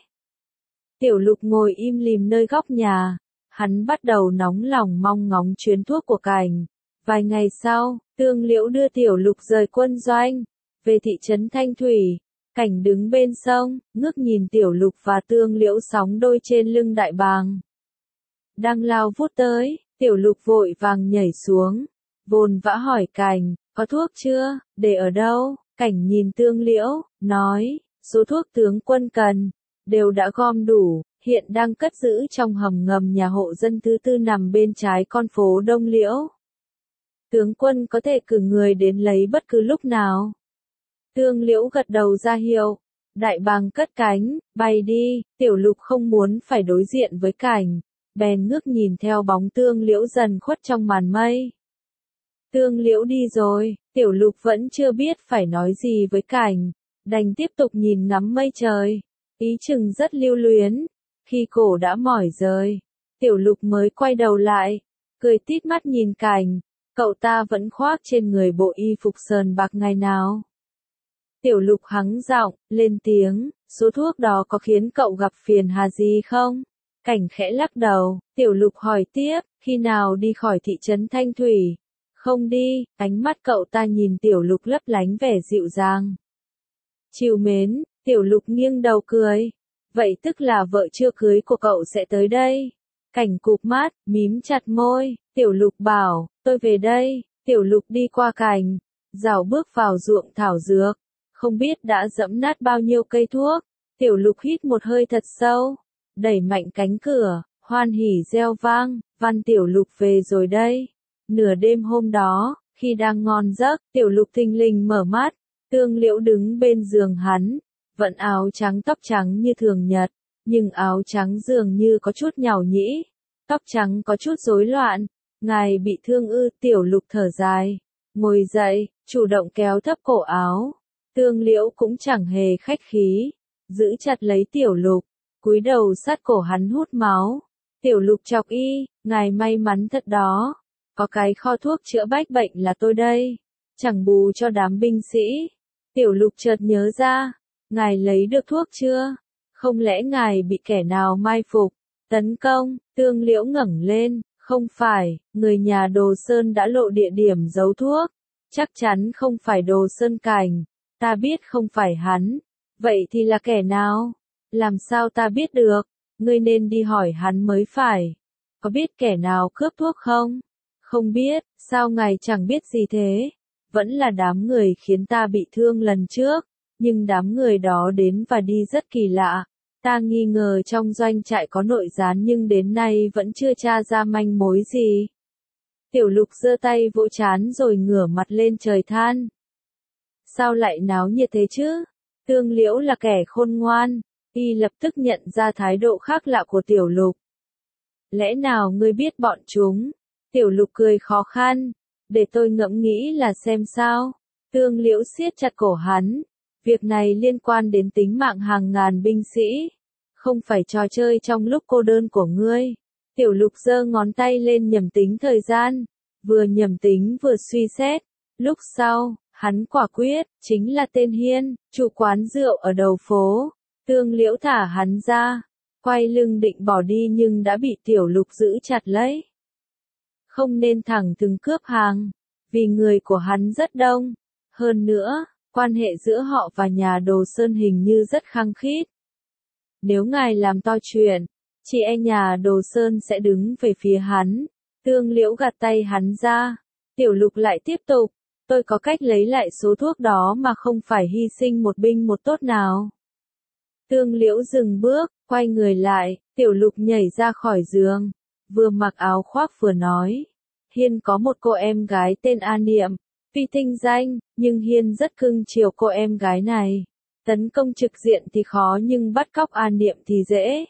Tiểu Lục ngồi im lìm nơi góc nhà, hắn bắt đầu nóng lòng mong ngóng chuyến thuốc của Cảnh. Vài ngày sau, Tương Liễu đưa Tiểu Lục rời quân doanh, về thị trấn Thanh Thủy. Cảnh đứng bên sông, ngước nhìn Tiểu Lục và Tương Liễu sóng đôi trên lưng đại bàng. Đang lao vút tới, Tiểu Lục vội vàng nhảy xuống, vồn vã hỏi Cảnh, có thuốc chưa, để ở đâu? Cảnh nhìn Tương Liễu, nói, số thuốc tướng quân cần, đều đã gom đủ, hiện đang cất giữ trong hầm ngầm nhà hộ dân thứ tư nằm bên trái con phố Đông Liễu. Tướng quân có thể cử người đến lấy bất cứ lúc nào. Tương Liễu gật đầu ra hiệu, đại bàng cất cánh, bay đi. Tiểu Lục không muốn phải đối diện với Cảnh, bèn ngước nhìn theo bóng Tương Liễu dần khuất trong màn mây. Tương Liễu đi rồi, Tiểu Lục vẫn chưa biết phải nói gì với Cảnh, đành tiếp tục nhìn ngắm mây trời, ý chừng rất lưu luyến. Khi cổ đã mỏi rời, Tiểu Lục mới quay đầu lại, cười tít mắt nhìn Cảnh, cậu ta vẫn khoác trên người bộ y phục sờn bạc ngày nào. Tiểu Lục hắng giọng, lên tiếng, số thuốc đó có khiến cậu gặp phiền hà gì không? Cảnh khẽ lắc đầu, Tiểu Lục hỏi tiếp, khi nào đi khỏi thị trấn Thanh Thủy? Không đi, ánh mắt cậu ta nhìn Tiểu Lục lấp lánh vẻ dịu dàng. Trìu mến, Tiểu Lục nghiêng đầu cười, vậy tức là vợ chưa cưới của cậu sẽ tới đây. Cảnh cụp mắt, mím chặt môi, Tiểu Lục bảo, tôi về đây. Tiểu Lục đi qua Cảnh, rảo bước vào ruộng thảo dược, không biết đã dẫm nát bao nhiêu cây thuốc. Tiểu Lục hít một hơi thật sâu, đẩy mạnh cánh cửa, hoan hỉ reo vang, Văn Tiểu Lục về rồi đây. Nửa đêm hôm đó, khi đang ngon giấc, Tiểu Lục thình lình mở mắt, Tương Liễu đứng bên giường hắn, vẫn áo trắng tóc trắng như thường nhật, nhưng áo trắng dường như có chút nhàu nhĩ, tóc trắng có chút rối loạn. Ngài bị thương ư? Tiểu Lục thở dài, ngồi dậy, chủ động kéo thấp cổ áo. Tương Liễu cũng chẳng hề khách khí, giữ chặt lấy Tiểu Lục, cúi đầu sát cổ hắn hút máu. Tiểu Lục chọc y, ngài may mắn thật đó, có cái kho thuốc chữa bách bệnh là tôi đây, chẳng bù cho đám binh sĩ. Tiểu Lục chợt nhớ ra, ngài lấy được thuốc chưa? Không lẽ ngài bị kẻ nào mai phục, tấn công? Tương Liễu ngẩng lên, không phải, người nhà Đồ Sơn đã lộ địa điểm giấu thuốc, chắc chắn không phải Đồ Sơn Cảnh, ta biết không phải hắn, vậy thì là kẻ nào? Làm sao ta biết được? Ngươi nên đi hỏi hắn mới phải. Có biết kẻ nào cướp thuốc không? Không biết, sao ngài chẳng biết gì thế? Vẫn là đám người khiến ta bị thương lần trước, nhưng đám người đó đến và đi rất kỳ lạ. Ta nghi ngờ trong doanh trại có nội gián nhưng đến nay vẫn chưa tra ra manh mối gì. Tiểu Lục giơ tay vỗ trán rồi ngửa mặt lên trời than. Sao lại náo nhiệt thế chứ? Tương Liễu là kẻ khôn ngoan, y lập tức nhận ra thái độ khác lạ của Tiểu Lục. Lẽ nào ngươi biết bọn chúng? Tiểu Lục cười khó khăn, để tôi ngẫm nghĩ là xem sao. Tương Liễu siết chặt cổ hắn, việc này liên quan đến tính mạng hàng ngàn binh sĩ, không phải trò chơi trong lúc cô đơn của ngươi. Tiểu Lục giơ ngón tay lên nhẩm tính thời gian, vừa nhẩm tính vừa suy xét, lúc sau, Hắn quả quyết, chính là tên Hiên, chủ quán rượu ở đầu phố. Tương Liễu thả hắn ra, quay lưng định bỏ đi nhưng đã bị Tiểu Lục giữ chặt lấy. Không nên thẳng thừng cướp hàng, vì người của hắn rất đông. Hơn nữa, quan hệ giữa họ và nhà Đồ Sơn hình như rất khăng khít. Nếu ngài làm to chuyện, chị e nhà Đồ Sơn sẽ đứng về phía hắn. Tương Liễu gạt tay hắn ra. Tiểu Lục lại tiếp tục, tôi có cách lấy lại số thuốc đó mà không phải hy sinh một binh một tốt nào. Tương Liễu dừng bước, quay người lại, Tiểu Lục nhảy ra khỏi giường, vừa mặc áo khoác vừa nói. Hiên có một cô em gái tên A Niệm, tuy tinh danh, nhưng Hiên rất cưng chiều cô em gái này. Tấn công trực diện thì khó nhưng bắt cóc A Niệm thì dễ.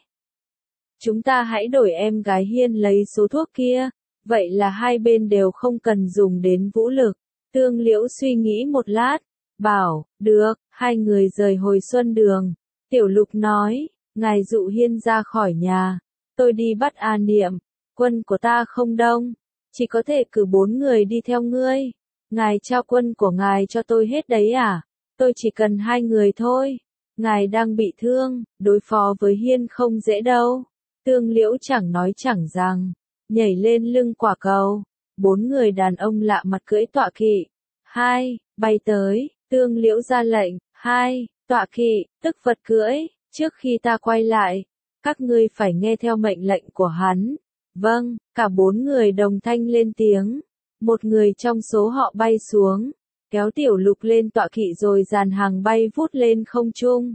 Chúng ta hãy đổi em gái Hiên lấy số thuốc kia, vậy là hai bên đều không cần dùng đến vũ lực. Tương Liễu suy nghĩ một lát, bảo, được, hai người rời hồi Xuân Đường. Tiểu Lục nói, ngài dụ Hiên ra khỏi nhà, tôi đi bắt A Niệm, quân của ta không đông, chỉ có thể cử bốn người đi theo ngươi. Ngài trao quân của ngài cho tôi hết đấy à? Tôi chỉ cần hai người thôi. Ngài đang bị thương, đối phó với Hiên không dễ đâu. Tương Liễu chẳng nói chẳng rằng, nhảy lên lưng quả cầu. Bốn người đàn ông lạ mặt cưỡi tọa kỵ. Hai, bay tới, Tương Liễu ra lệnh. Hai, tọa kỵ, tức vật cưỡi, trước khi ta quay lại, các ngươi phải nghe theo mệnh lệnh của hắn. Vâng, cả bốn người đồng thanh lên tiếng. Một người trong số họ bay xuống, kéo Tiểu Lục lên tọa kỵ rồi dàn hàng bay vút lên không trung.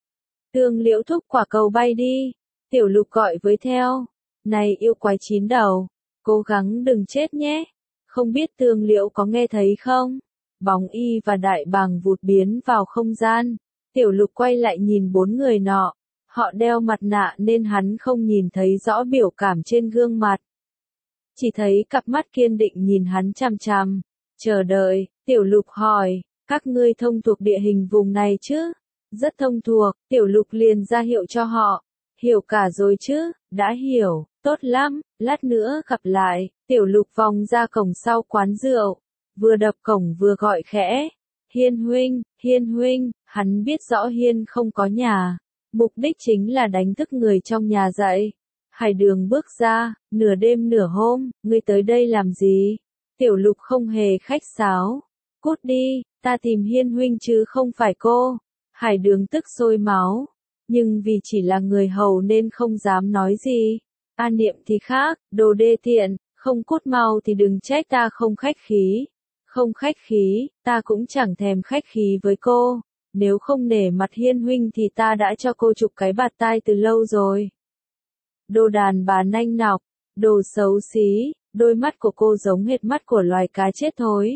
Tương Liễu thúc quả cầu bay đi, Tiểu Lục gọi với theo. Này yêu quái chín đầu, cố gắng đừng chết nhé. Không biết Tương Liễu có nghe thấy không? Bóng y và đại bàng vụt biến vào không gian. Tiểu Lục quay lại nhìn bốn người nọ. Họ đeo mặt nạ nên hắn không nhìn thấy rõ biểu cảm trên gương mặt. Chỉ thấy cặp mắt kiên định nhìn hắn chằm chằm. Chờ đợi, Tiểu Lục hỏi, các ngươi thông thuộc địa hình vùng này chứ? Rất thông thuộc, Tiểu Lục liền ra hiệu cho họ. Hiểu cả rồi chứ? Đã hiểu, tốt lắm, lát nữa gặp lại. Tiểu Lục vòng ra cổng sau quán rượu, vừa đập cổng vừa gọi khẽ. Hiên huynh, Hiên huynh, hắn biết rõ Hiên không có nhà. Mục đích chính là đánh thức người trong nhà dậy. Hải Đường bước ra, nửa đêm nửa hôm, ngươi tới đây làm gì? Tiểu Lục không hề khách sáo. Cút đi, ta tìm Hiên huynh chứ không phải cô. Hải Đường tức sôi máu, nhưng vì chỉ là người hầu nên không dám nói gì. A Niệm thì khác, đồ đê tiện, không cút mau thì đừng trách ta không khách khí. Không khách khí, ta cũng chẳng thèm khách khí với cô. Nếu không nể mặt Hiên huynh thì ta đã cho cô chụp cái bạt tai từ lâu rồi. Đồ đàn bà nanh nọc, đồ xấu xí, đôi mắt của cô giống hệt mắt của loài cá chết thối.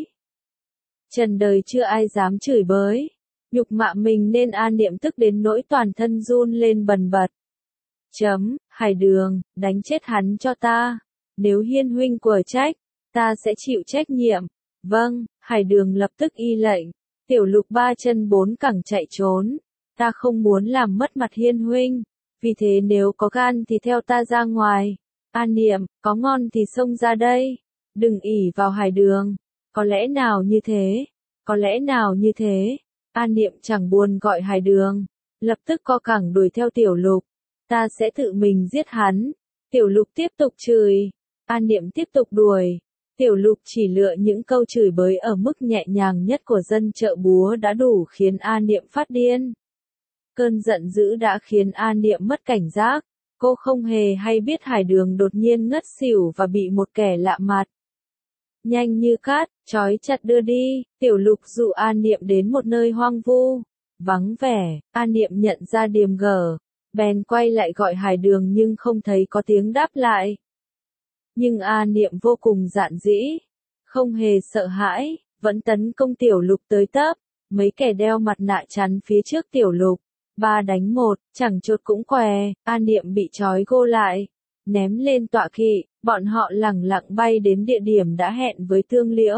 Trần đời chưa ai dám chửi bới, nhục mạ mình nên A Niệm tức đến nỗi toàn thân run lên bần bật. Chấm, Hải Đường, đánh chết hắn cho ta. Nếu Hiên huynh quở trách, ta sẽ chịu trách nhiệm. Vâng, Hải Đường lập tức y lệnh. Tiểu Lục ba chân bốn cẳng chạy trốn. Ta không muốn làm mất mặt Hiên huynh. Vì thế nếu có gan thì theo ta ra ngoài. A Niệm, có ngon thì xông ra đây. Đừng ỷ vào Hải Đường. Có lẽ nào như thế? Có lẽ nào như thế? A Niệm chẳng buồn gọi Hải Đường. Lập tức co cẳng đuổi theo Tiểu Lục. Ta sẽ tự mình giết hắn. Tiểu Lục tiếp tục chửi. A Niệm tiếp tục đuổi. Tiểu Lục chỉ lựa những câu chửi bới ở mức nhẹ nhàng nhất của dân chợ búa đã đủ khiến A Niệm phát điên. Cơn giận dữ đã khiến A Niệm mất cảnh giác. Cô không hề hay biết Hải Đường đột nhiên ngất xỉu và bị một kẻ lạ mặt nhanh như cát, trói chặt đưa đi. Tiểu Lục dụ A Niệm đến một nơi hoang vu, vắng vẻ. A Niệm nhận ra điểm gở, bèn quay lại gọi Hải Đường nhưng không thấy có tiếng đáp lại. Nhưng A Niệm vô cùng dạn dĩ, không hề sợ hãi, vẫn tấn công Tiểu Lục tới tấp. Mấy kẻ đeo mặt nạ chắn phía trước Tiểu Lục, ba đánh một, chẳng chốt cũng què. A Niệm bị trói gô lại, ném lên tọa kỵ. Bọn họ lẳng lặng bay đến địa điểm đã hẹn với Tương Liễu.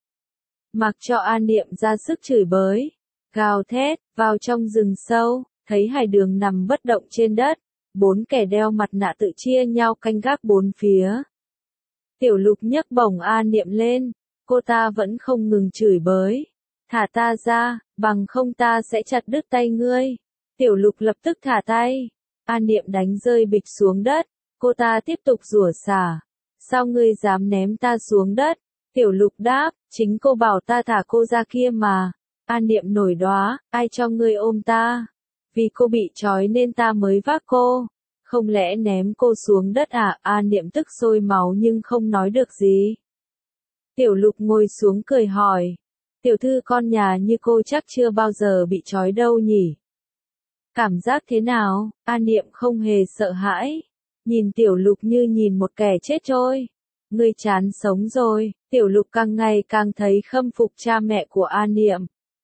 Mặc cho A Niệm ra sức chửi bới, gào thét, vào trong rừng sâu, thấy Hải Đường nằm bất động trên đất. Bốn kẻ đeo mặt nạ tự chia nhau canh gác bốn phía. Tiểu Lục nhấc bổng A Niệm lên, cô ta vẫn không ngừng chửi bới. Thả ta ra, bằng không ta sẽ chặt đứt tay ngươi. Tiểu Lục lập tức thả tay. An Niệm đánh rơi bịch xuống đất. Cô ta tiếp tục rủa xả. Sao ngươi dám ném ta xuống đất? Tiểu Lục đáp, chính cô bảo ta thả cô ra kia mà. An Niệm nổi đoá, ai cho ngươi ôm ta? Vì cô bị trói nên ta mới vác cô. Không lẽ ném cô xuống đất à? An Niệm tức sôi máu nhưng không nói được gì. Tiểu Lục ngồi xuống cười hỏi. Tiểu thư con nhà như cô chắc chưa bao giờ bị trói đâu nhỉ? Cảm giác thế nào? An Niệm không hề sợ hãi. Nhìn Tiểu Lục như nhìn một kẻ chết trôi. Ngươi chán sống rồi. Tiểu Lục càng ngày càng thấy khâm phục cha mẹ của An Niệm.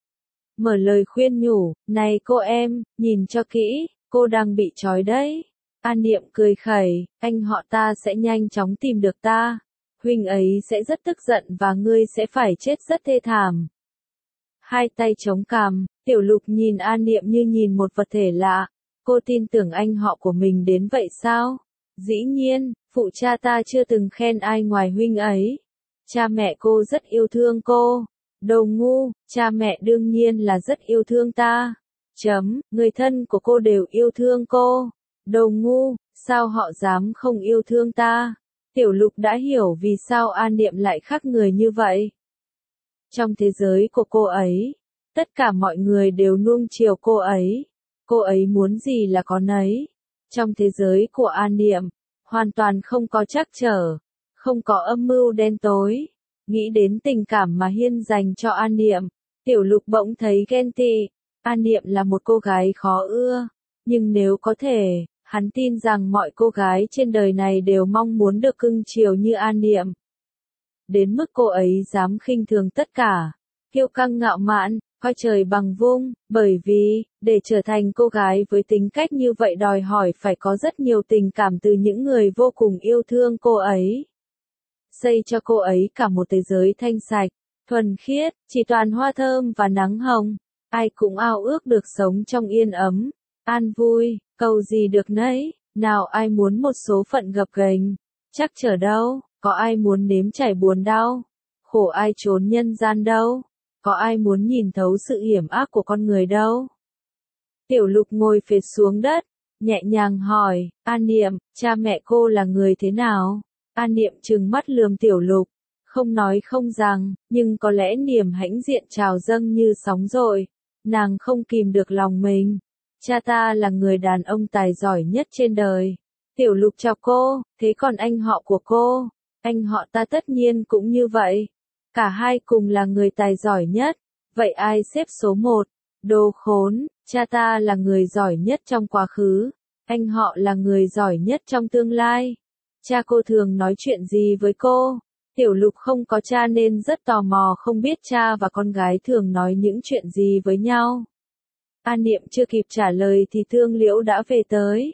Mở lời khuyên nhủ, này cô em, nhìn cho kỹ, cô đang bị trói đấy. An Niệm cười khẩy, anh họ ta sẽ nhanh chóng tìm được ta. Huynh ấy sẽ rất tức giận và ngươi sẽ phải chết rất thê thảm. Hai tay chống cằm, Tiểu Lục nhìn An Niệm như nhìn một vật thể lạ. Cô tin tưởng anh họ của mình đến vậy sao? Dĩ nhiên, phụ cha ta chưa từng khen ai ngoài huynh ấy. Cha mẹ cô rất yêu thương cô. Đồ ngu, cha mẹ đương nhiên là rất yêu thương ta. Chấm, người thân của cô đều yêu thương cô. Đồ ngu, sao họ dám không yêu thương ta? Tiểu Lục đã hiểu vì sao An Niệm lại khác người như vậy. Trong thế giới của cô ấy, tất cả mọi người đều nuông chiều cô ấy. Cô ấy muốn gì là có nấy. Trong thế giới của An Niệm, hoàn toàn không có trắc trở, không có âm mưu đen tối. Nghĩ đến tình cảm mà Hiên dành cho An Niệm, Tiểu Lục bỗng thấy ghen tị. An Niệm là một cô gái khó ưa, nhưng nếu có thể, hắn tin rằng mọi cô gái trên đời này đều mong muốn được cưng chiều như An Niệm. Đến mức cô ấy dám khinh thường tất cả, kiêu căng ngạo mạn, coi trời bằng vung, bởi vì, để trở thành cô gái với tính cách như vậy đòi hỏi phải có rất nhiều tình cảm từ những người vô cùng yêu thương cô ấy. Xây cho cô ấy cả một thế giới thanh sạch, thuần khiết, chỉ toàn hoa thơm và nắng hồng. Ai cũng ao ước được sống trong yên ấm, an vui, cầu gì được nấy. Nào ai muốn một số phận gập ghềnh, chắc trở đâu, có ai muốn nếm trải buồn đau, khổ ai trốn nhân gian đâu, có ai muốn nhìn thấu sự hiểm ác của con người đâu. Tiểu Lục ngồi phệt xuống đất, nhẹ nhàng hỏi, An Niệm, cha mẹ cô là người thế nào? An Niệm trừng mắt lườm Tiểu Lục, không nói không rằng, nhưng có lẽ niềm hãnh diện trào dâng như sóng dội. Nàng không kìm được lòng mình. Cha ta là người đàn ông tài giỏi nhất trên đời. Tiểu Lục chọc cô, thế còn anh họ của cô? Anh họ ta tất nhiên cũng như vậy. Cả hai cùng là người tài giỏi nhất. Vậy ai xếp số một? Đồ khốn, cha ta là người giỏi nhất trong quá khứ. Anh họ là người giỏi nhất trong tương lai. Cha cô thường nói chuyện gì với cô? Tiểu Lục không có cha nên rất tò mò không biết cha và con gái thường nói những chuyện gì với nhau. An Niệm chưa kịp trả lời thì Tương Liễu đã về tới.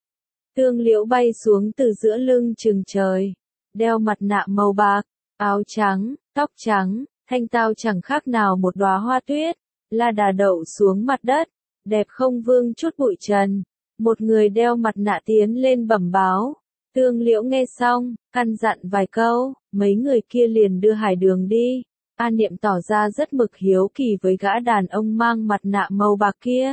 Tương Liễu bay xuống từ giữa lưng chừng trời, đeo mặt nạ màu bạc, áo trắng, tóc trắng, thanh tao chẳng khác nào một đóa hoa tuyết, la đà đậu xuống mặt đất, đẹp không vương chút bụi trần. Một người đeo mặt nạ tiến lên bẩm báo. Tương Liễu nghe xong, căn dặn vài câu, mấy người kia liền đưa Hải Đường đi. An Niệm tỏ ra rất mực hiếu kỳ với gã đàn ông mang mặt nạ màu bạc kia.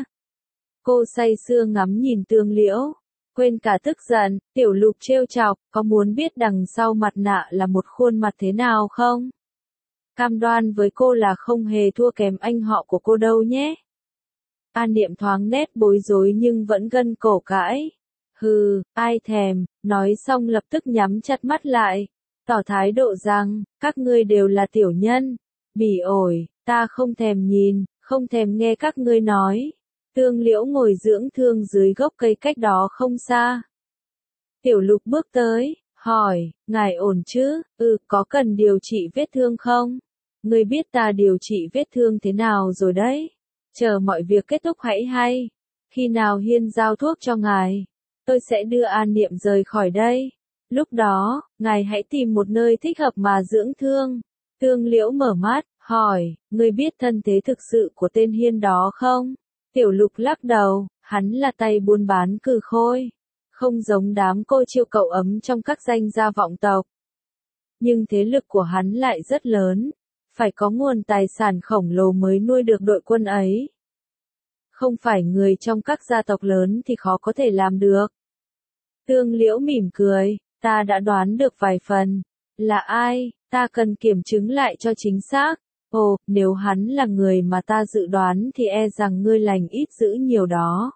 Cô say sưa ngắm nhìn Tương Liễu, quên cả tức giận. Tiểu Lục trêu chọc, có muốn biết đằng sau mặt nạ là một khuôn mặt thế nào không? Cam đoan với cô là không hề thua kém anh họ của cô đâu nhé. An Niệm thoáng nét bối rối nhưng vẫn gân cổ cãi. Hừ, ai thèm, nói xong lập tức nhắm chặt mắt lại, tỏ thái độ rằng, các ngươi đều là tiểu nhân, bỉ ổi, ta không thèm nhìn, không thèm nghe các ngươi nói. Tương Liễu ngồi dưỡng thương dưới gốc cây cách đó không xa. Tiểu Lục bước tới, hỏi, ngài ổn chứ? Ừ, có cần điều trị vết thương không? Ngươi biết ta điều trị vết thương thế nào rồi đấy. Chờ mọi việc kết thúc hãy hay. Khi nào Hiên giao thuốc cho ngài, tôi sẽ đưa An Niệm rời khỏi đây. Lúc đó, ngài hãy tìm một nơi thích hợp mà dưỡng thương. Tương Liễu mở mắt, hỏi, ngươi biết thân thế thực sự của tên Hiên đó không? Tiểu Lục lắc đầu, hắn là tay buôn bán cừ khôi. Không giống đám cô chiêu cậu ấm trong các danh gia vọng tộc. Nhưng thế lực của hắn lại rất lớn. Phải có nguồn tài sản khổng lồ mới nuôi được đội quân ấy. Không phải người trong các gia tộc lớn thì khó có thể làm được. Tương Liễu mỉm cười, ta đã đoán được vài phần. Là ai, ta cần kiểm chứng lại cho chính xác. Ồ, nếu hắn là người mà ta dự đoán thì e rằng ngươi lành ít dữ nhiều đó.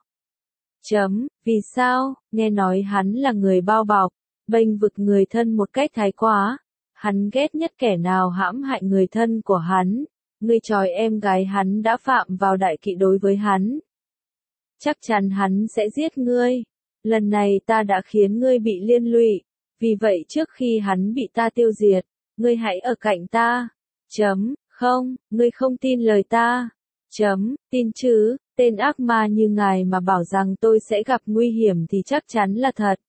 Chấm, vì sao, nghe nói hắn là người bao bọc, bênh vực người thân một cách thái quá. Hắn ghét nhất kẻ nào hãm hại người thân của hắn. Ngươi trói em gái hắn đã phạm vào đại kỵ đối với hắn. Chắc chắn hắn sẽ giết ngươi. Lần này ta đã khiến ngươi bị liên lụy. Vì vậy trước khi hắn bị ta tiêu diệt, ngươi hãy ở cạnh ta. Chấm, không, ngươi không tin lời ta. Chấm, tin chứ, tên ác ma như ngài mà bảo rằng tôi sẽ gặp nguy hiểm thì chắc chắn là thật.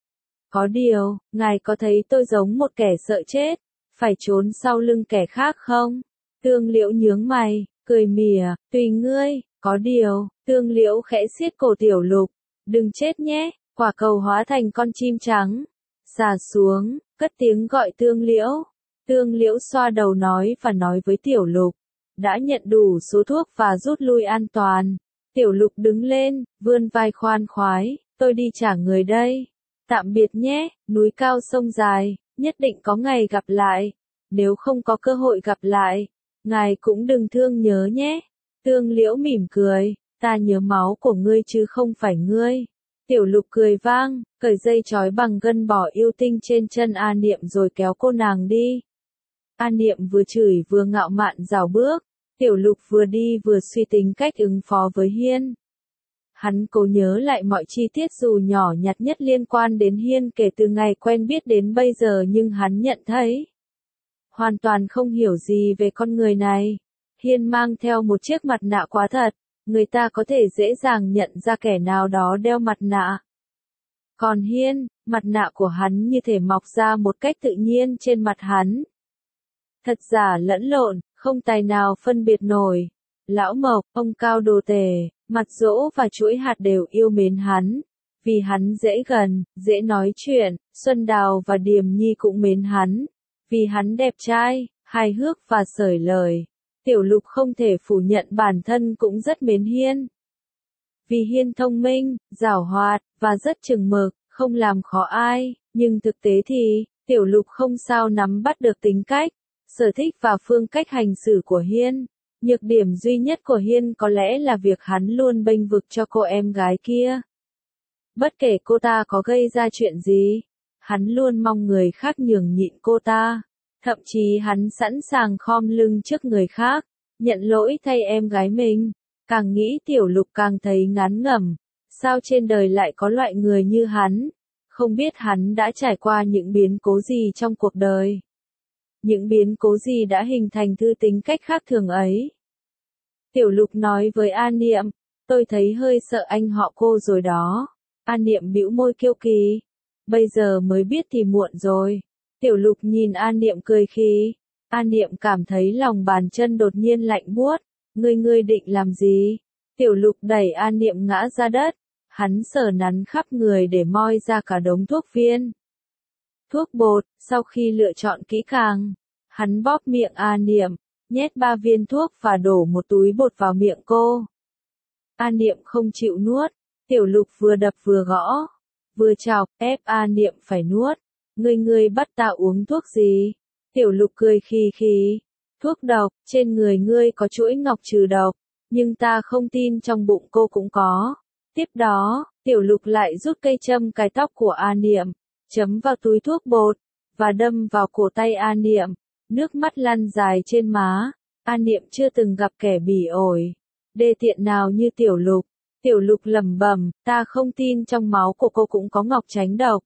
Có điều, ngài có thấy tôi giống một kẻ sợ chết, phải trốn sau lưng kẻ khác không? Tương Liễu nhướng mày, cười mỉa, tùy ngươi, có điều, Tương Liễu khẽ siết cổ Tiểu Lục, đừng chết nhé, quả cầu hóa thành con chim trắng, xà xuống, cất tiếng gọi Tương Liễu. Tương Liễu xoa đầu nói và nói với Tiểu Lục, đã nhận đủ số thuốc và rút lui an toàn. Tiểu Lục đứng lên, vươn vai khoan khoái, tôi đi trả người đây. Tạm biệt nhé, núi cao sông dài, nhất định có ngày gặp lại. Nếu không có cơ hội gặp lại, ngài cũng đừng thương nhớ nhé. Tương Liễu mỉm cười, ta nhớ máu của ngươi chứ không phải ngươi. Tiểu Lục cười vang, cởi dây trói bằng gân bò yêu tinh trên chân A Niệm rồi kéo cô nàng đi. A Niệm vừa chửi vừa ngạo mạn rảo bước, Tiểu Lục vừa đi vừa suy tính cách ứng phó với Hiên. Hắn cố nhớ lại mọi chi tiết dù nhỏ nhặt nhất liên quan đến Hiên kể từ ngày quen biết đến bây giờ nhưng hắn nhận thấy hoàn toàn không hiểu gì về con người này. Hiên mang theo một chiếc mặt nạ quá thật, người ta có thể dễ dàng nhận ra kẻ nào đó đeo mặt nạ. Còn Hiên, mặt nạ của hắn như thể mọc ra một cách tự nhiên trên mặt hắn. Thật giả lẫn lộn, không tài nào phân biệt nổi. Lão Mộc, ông Cao Đồ Tề, Mặt Dỗ và Chuỗi Hạt đều yêu mến hắn. Vì hắn dễ gần, dễ nói chuyện, Xuân Đào và Điềm Nhi cũng mến hắn. Vì hắn đẹp trai, hài hước và xởi lời. Tiểu Lục không thể phủ nhận bản thân cũng rất mến Hiên. Vì Hiên thông minh, giảo hoạt, và rất chừng mực, không làm khó ai, nhưng thực tế thì, Tiểu Lục không sao nắm bắt được tính cách, sở thích và phương cách hành xử của Hiên. Nhược điểm duy nhất của Hiên có lẽ là việc hắn luôn bênh vực cho cô em gái kia. Bất kể cô ta có gây ra chuyện gì, hắn luôn mong người khác nhường nhịn cô ta. Thậm chí hắn sẵn sàng khom lưng trước người khác, nhận lỗi thay em gái mình. Càng nghĩ Tiểu Lục càng thấy ngán ngẩm. Sao trên đời lại có loại người như hắn? Không biết hắn đã trải qua những biến cố gì trong cuộc đời. Những biến cố gì đã hình thành thư tính cách khác thường ấy. Tiểu Lục nói với A Niệm, tôi thấy hơi sợ anh họ cô rồi đó. A Niệm bĩu môi kiêu kỳ. Bây giờ mới biết thì muộn rồi. Tiểu Lục nhìn A Niệm cười khí. A Niệm cảm thấy lòng bàn chân đột nhiên lạnh buốt. Ngươi ngươi định làm gì? Tiểu Lục đẩy A Niệm ngã ra đất. Hắn sờ nắn khắp người để moi ra cả đống thuốc viên. Thuốc bột, sau khi lựa chọn kỹ càng, hắn bóp miệng A Niệm, nhét ba viên thuốc và đổ một túi bột vào miệng cô. A Niệm không chịu nuốt. Tiểu Lục vừa đập vừa gõ, vừa chọc, ép A Niệm phải nuốt. Ngươi ngươi bắt ta uống thuốc gì? Tiểu Lục cười khì khì. Thuốc độc, trên người ngươi có chuỗi ngọc trừ độc, nhưng ta không tin trong bụng cô cũng có. Tiếp đó, Tiểu Lục lại rút cây châm cài tóc của A Niệm, chấm vào túi thuốc bột, và đâm vào cổ tay A Niệm. Nước mắt lăn dài trên má. A Niệm chưa từng gặp kẻ bỉ ổi, đê tiện nào như Tiểu Lục. Tiểu Lục lẩm bẩm, ta không tin trong máu của cô cũng có ngọc tránh độc.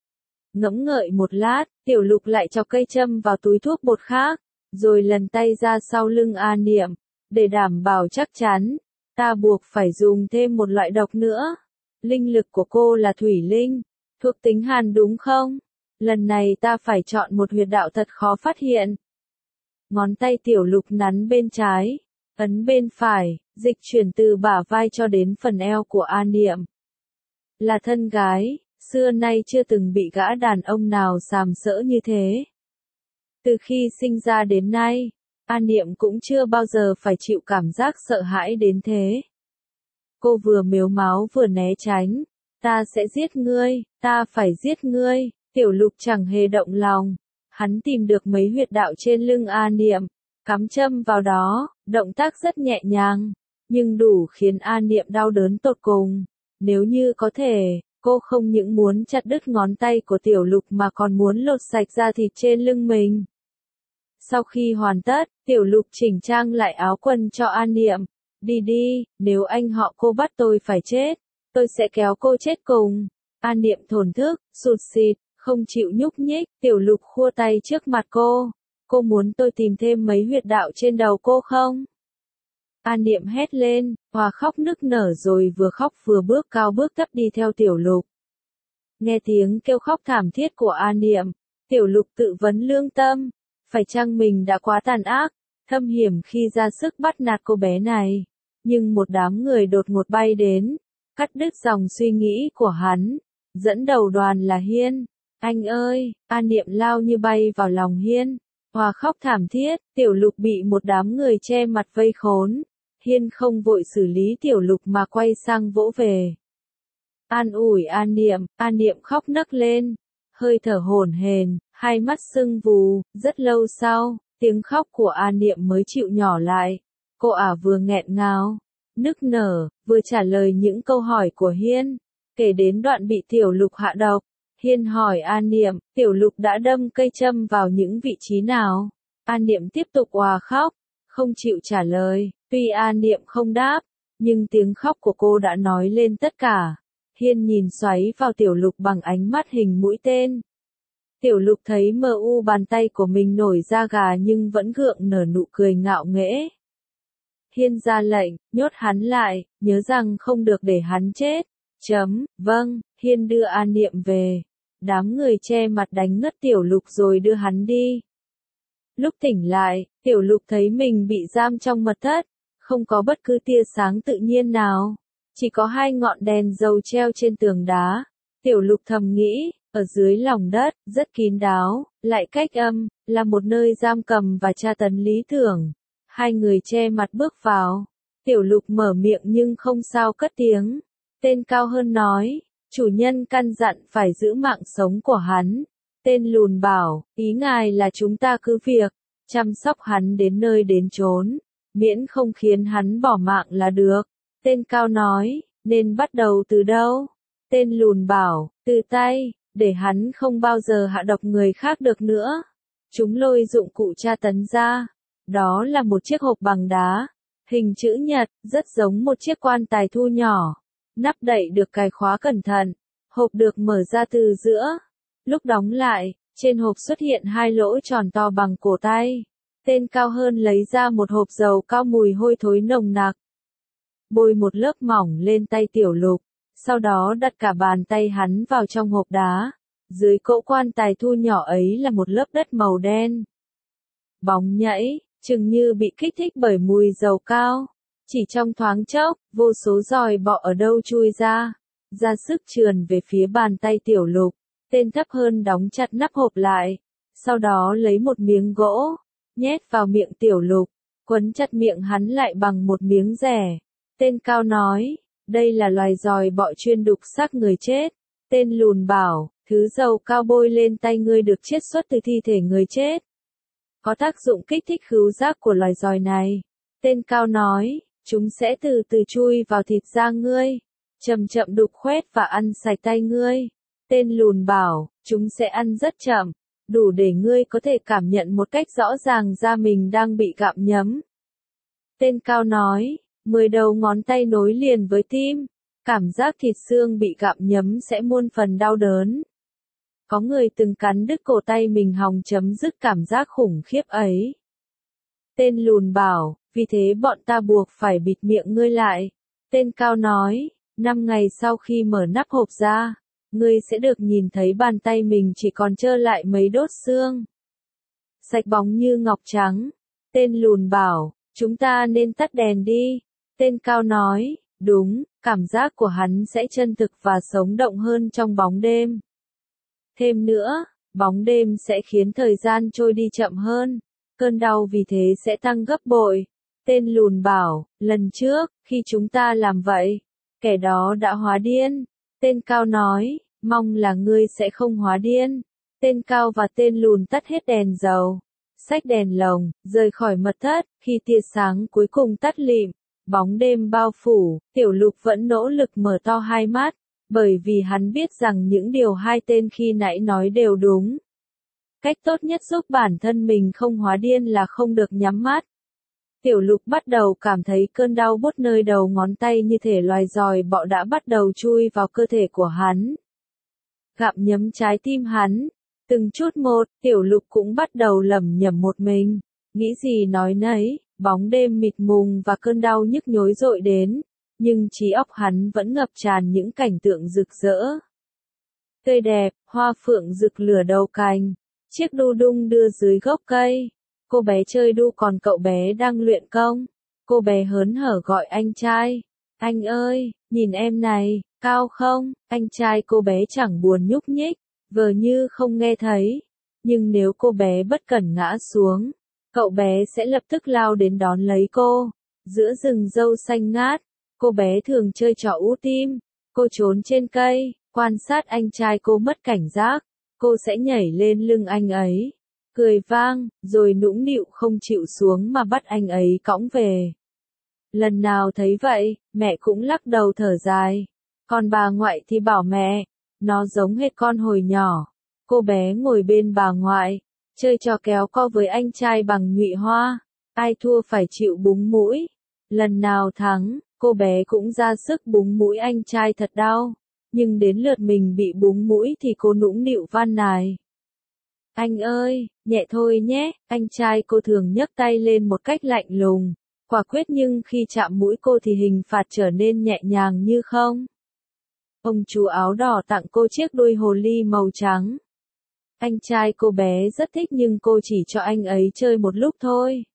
Ngẫm ngợi một lát, Tiểu Lục lại chọc cây châm vào túi thuốc bột khác, rồi lần tay ra sau lưng A Niệm, để đảm bảo chắc chắn. Ta buộc phải dùng thêm một loại độc nữa. Linh lực của cô là thủy linh, thuộc tính hàn đúng không? Lần này ta phải chọn một huyệt đạo thật khó phát hiện. Ngón tay Tiểu Lục nắn bên trái, ấn bên phải, dịch chuyển từ bả vai cho đến phần eo của A Niệm. Là thân gái, xưa nay chưa từng bị gã đàn ông nào sàm sỡ như thế. Từ khi sinh ra đến nay, An Niệm cũng chưa bao giờ phải chịu cảm giác sợ hãi đến thế. Cô vừa mếu máo vừa né tránh. Ta sẽ giết ngươi, ta phải giết ngươi. Tiểu Lục chẳng hề động lòng. Hắn tìm được mấy huyệt đạo trên lưng An Niệm, cắm châm vào đó, động tác rất nhẹ nhàng, nhưng đủ khiến An Niệm đau đớn tột cùng. Nếu như có thể, cô không những muốn chặt đứt ngón tay của Tiểu Lục mà còn muốn lột sạch da thịt trên lưng mình. Sau khi hoàn tất, Tiểu Lục chỉnh trang lại áo quần cho An Niệm. Đi đi, nếu anh họ cô bắt tôi phải chết, tôi sẽ kéo cô chết cùng. An Niệm thổn thức, sụt sịt, không chịu nhúc nhích. Tiểu Lục khua tay trước mặt cô. Cô muốn tôi tìm thêm mấy huyệt đạo trên đầu cô không? An Niệm hét lên, hòa khóc nức nở rồi vừa khóc vừa bước cao bước thấp đi theo Tiểu Lục. Nghe tiếng kêu khóc thảm thiết của An Niệm, Tiểu Lục tự vấn lương tâm. Phải chăng mình đã quá tàn ác, thâm hiểm khi ra sức bắt nạt cô bé này? Nhưng một đám người đột ngột bay đến, cắt đứt dòng suy nghĩ của hắn. Dẫn đầu đoàn là Hiên. Anh ơi, An Niệm lao như bay vào lòng Hiên. Hòa khóc thảm thiết, Tiểu Lục bị một đám người che mặt vây khốn. Hiên không vội xử lý Tiểu Lục mà quay sang vỗ về. An ủi An Niệm, An Niệm khóc nấc lên, hơi thở hổn hển, hai mắt sưng vù. Rất lâu sau, tiếng khóc của An Niệm mới chịu nhỏ lại. Cô ả vừa nghẹn ngào, nức nở, vừa trả lời những câu hỏi của Hiên. Kể đến đoạn bị Tiểu Lục hạ độc, Hiên hỏi An Niệm, Tiểu Lục đã đâm cây châm vào những vị trí nào? An Niệm tiếp tục òa khóc, không chịu trả lời. Tuy An Niệm không đáp, nhưng tiếng khóc của cô đã nói lên tất cả. Hiên nhìn xoáy vào Tiểu Lục bằng ánh mắt hình mũi tên. Tiểu Lục thấy mờ u bàn tay của mình nổi da gà nhưng vẫn gượng nở nụ cười ngạo nghễ. Hiên ra lệnh, nhốt hắn lại, nhớ rằng không được để hắn chết. Chấm, vâng, Hiên đưa An Niệm về. Đám người che mặt đánh ngất Tiểu Lục rồi đưa hắn đi. Lúc tỉnh lại, Tiểu Lục thấy mình bị giam trong mật thất, không có bất cứ tia sáng tự nhiên nào. Chỉ có hai ngọn đèn dầu treo trên tường đá. Tiểu Lục thầm nghĩ, ở dưới lòng đất, rất kín đáo, lại cách âm, là một nơi giam cầm và tra tấn lý tưởng. Hai người che mặt bước vào. Tiểu Lục mở miệng nhưng không sao cất tiếng. Tên cao hơn nói, chủ nhân căn dặn phải giữ mạng sống của hắn. Tên lùn bảo, ý ngài là chúng ta cứ việc chăm sóc hắn đến nơi đến chốn, miễn không khiến hắn bỏ mạng là được. Tên cao nói, nên bắt đầu từ đâu? Tên lùn bảo, từ tay, để hắn không bao giờ hạ độc người khác được nữa. Chúng lôi dụng cụ tra tấn ra. Đó là một chiếc hộp bằng đá, hình chữ nhật, rất giống một chiếc quan tài thu nhỏ. Nắp đậy được cài khóa cẩn thận, hộp được mở ra từ giữa. Lúc đóng lại, trên hộp xuất hiện hai lỗ tròn to bằng cổ tay. Tên cao hơn lấy ra một hộp dầu cao mùi hôi thối nồng nặc. Bôi một lớp mỏng lên tay Tiểu Lục, sau đó đặt cả bàn tay hắn vào trong hộp đá. Dưới cỗ quan tài thu nhỏ ấy là một lớp đất màu đen. Bóng nhảy, chừng như bị kích thích bởi mùi dầu cao. Chỉ trong thoáng chốc, vô số giòi bọ ở đâu chui ra, ra sức trườn về phía bàn tay Tiểu Lục. Tên thấp hơn đóng chặt nắp hộp lại, sau đó lấy một miếng gỗ, nhét vào miệng Tiểu Lục, quấn chặt miệng hắn lại bằng một miếng rẻ. Tên cao nói, đây là loài giòi bọ chuyên đục xác người chết. Tên lùn bảo, thứ dầu cao bôi lên tay ngươi được chiết xuất từ thi thể người chết. Có tác dụng kích thích khứu giác của loài giòi này. Tên cao nói, chúng sẽ từ từ chui vào thịt da ngươi, chậm chậm đục khoét và ăn sạch tay ngươi. Tên lùn bảo, chúng sẽ ăn rất chậm, đủ để ngươi có thể cảm nhận một cách rõ ràng da mình đang bị gặm nhấm. Tên cao nói, mười đầu ngón tay nối liền với tim, cảm giác thịt xương bị gặm nhấm sẽ muôn phần đau đớn. Có người từng cắn đứt cổ tay mình hòng chấm dứt cảm giác khủng khiếp ấy. Tên lùn bảo, vì thế bọn ta buộc phải bịt miệng ngươi lại. Tên cao nói, năm ngày sau khi mở nắp hộp ra, ngươi sẽ được nhìn thấy bàn tay mình chỉ còn trơ lại mấy đốt xương. Sạch bóng như ngọc trắng. Tên lùn bảo, chúng ta nên tắt đèn đi. Tên cao nói, đúng, cảm giác của hắn sẽ chân thực và sống động hơn trong bóng đêm. Thêm nữa, bóng đêm sẽ khiến thời gian trôi đi chậm hơn. cơn đau vì thế sẽ tăng gấp bội. Tên lùn bảo, lần trước, khi chúng ta làm vậy, kẻ đó đã hóa điên. Tên cao nói, mong là ngươi sẽ không hóa điên. Tên cao và tên lùn tắt hết đèn dầu, xách đèn lồng, rời khỏi mật thất. Khi tia sáng cuối cùng tắt lịm, bóng đêm bao phủ, Tiểu Lục vẫn nỗ lực mở to hai mắt, bởi vì hắn biết rằng những điều hai tên khi nãy nói đều đúng. Cách tốt nhất giúp bản thân mình không hóa điên là không được nhắm mắt. Tiểu Lục bắt đầu cảm thấy cơn đau buốt nơi đầu ngón tay như thể loài giòi bọ đã bắt đầu chui vào cơ thể của hắn. Gặm nhấm trái tim hắn. Từng chút một, Tiểu Lục cũng bắt đầu lẩm nhẩm một mình. Nghĩ gì nói nấy, bóng đêm mịt mùng và cơn đau nhức nhối dội đến. Nhưng trí óc hắn vẫn ngập tràn những cảnh tượng rực rỡ. Tươi đẹp, hoa phượng rực lửa đầu cành. Chiếc đu đung đưa dưới gốc cây. Cô bé chơi đu còn cậu bé đang luyện công. Cô bé hớn hở gọi anh trai. Anh ơi, nhìn em này, cao không? Anh trai cô bé chẳng buồn nhúc nhích, vờ như không nghe thấy. Nhưng nếu cô bé bất cẩn ngã xuống, cậu bé sẽ lập tức lao đến đón lấy cô. Giữa rừng dâu xanh ngát, cô bé thường chơi trò ú tim. Cô trốn trên cây, quan sát anh trai cô mất cảnh giác. Cô sẽ nhảy lên lưng anh ấy, cười vang, rồi nũng nịu không chịu xuống mà bắt anh ấy cõng về. Lần nào thấy vậy, mẹ cũng lắc đầu thở dài. Còn bà ngoại thì bảo mẹ, nó giống hệt con hồi nhỏ. Cô bé ngồi bên bà ngoại, chơi trò kéo co với anh trai bằng nhụy hoa. Ai thua phải chịu búng mũi. Lần nào thắng, cô bé cũng ra sức búng mũi anh trai thật đau. Nhưng đến lượt mình bị búng mũi thì cô nũng nịu van nài. Anh ơi, nhẹ thôi nhé, anh trai cô thường nhấc tay lên một cách lạnh lùng, quả quyết, nhưng khi chạm mũi cô thì hình phạt trở nên nhẹ nhàng như không. Ông chú áo đỏ tặng cô chiếc đuôi hồ ly màu trắng. Anh trai cô bé rất thích nhưng cô chỉ cho anh ấy chơi một lúc thôi.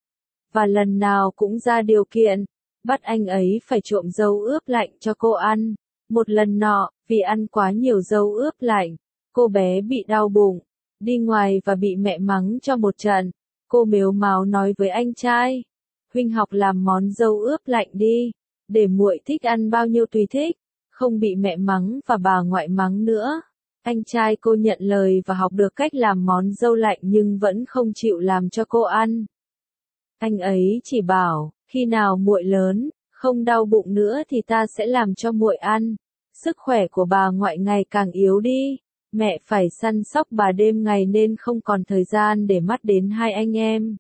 Và lần nào cũng ra điều kiện, bắt anh ấy phải trộm dâu ướp lạnh cho cô ăn. Một lần nọ, vì ăn quá nhiều dâu ướp lạnh, cô bé bị đau bụng, đi ngoài và bị mẹ mắng cho một trận. Cô mếu máo nói với anh trai, huynh học làm món dâu ướp lạnh đi, để muội thích ăn bao nhiêu tùy thích, không bị mẹ mắng và bà ngoại mắng nữa. Anh trai cô nhận lời và học được cách làm món dâu lạnh nhưng vẫn không chịu làm cho cô ăn. Anh ấy chỉ bảo, khi nào muội lớn, không đau bụng nữa thì ta sẽ làm cho muội ăn. Sức khỏe của bà ngoại ngày càng yếu đi, mẹ phải săn sóc bà đêm ngày nên không còn thời gian để mắt đến hai anh em.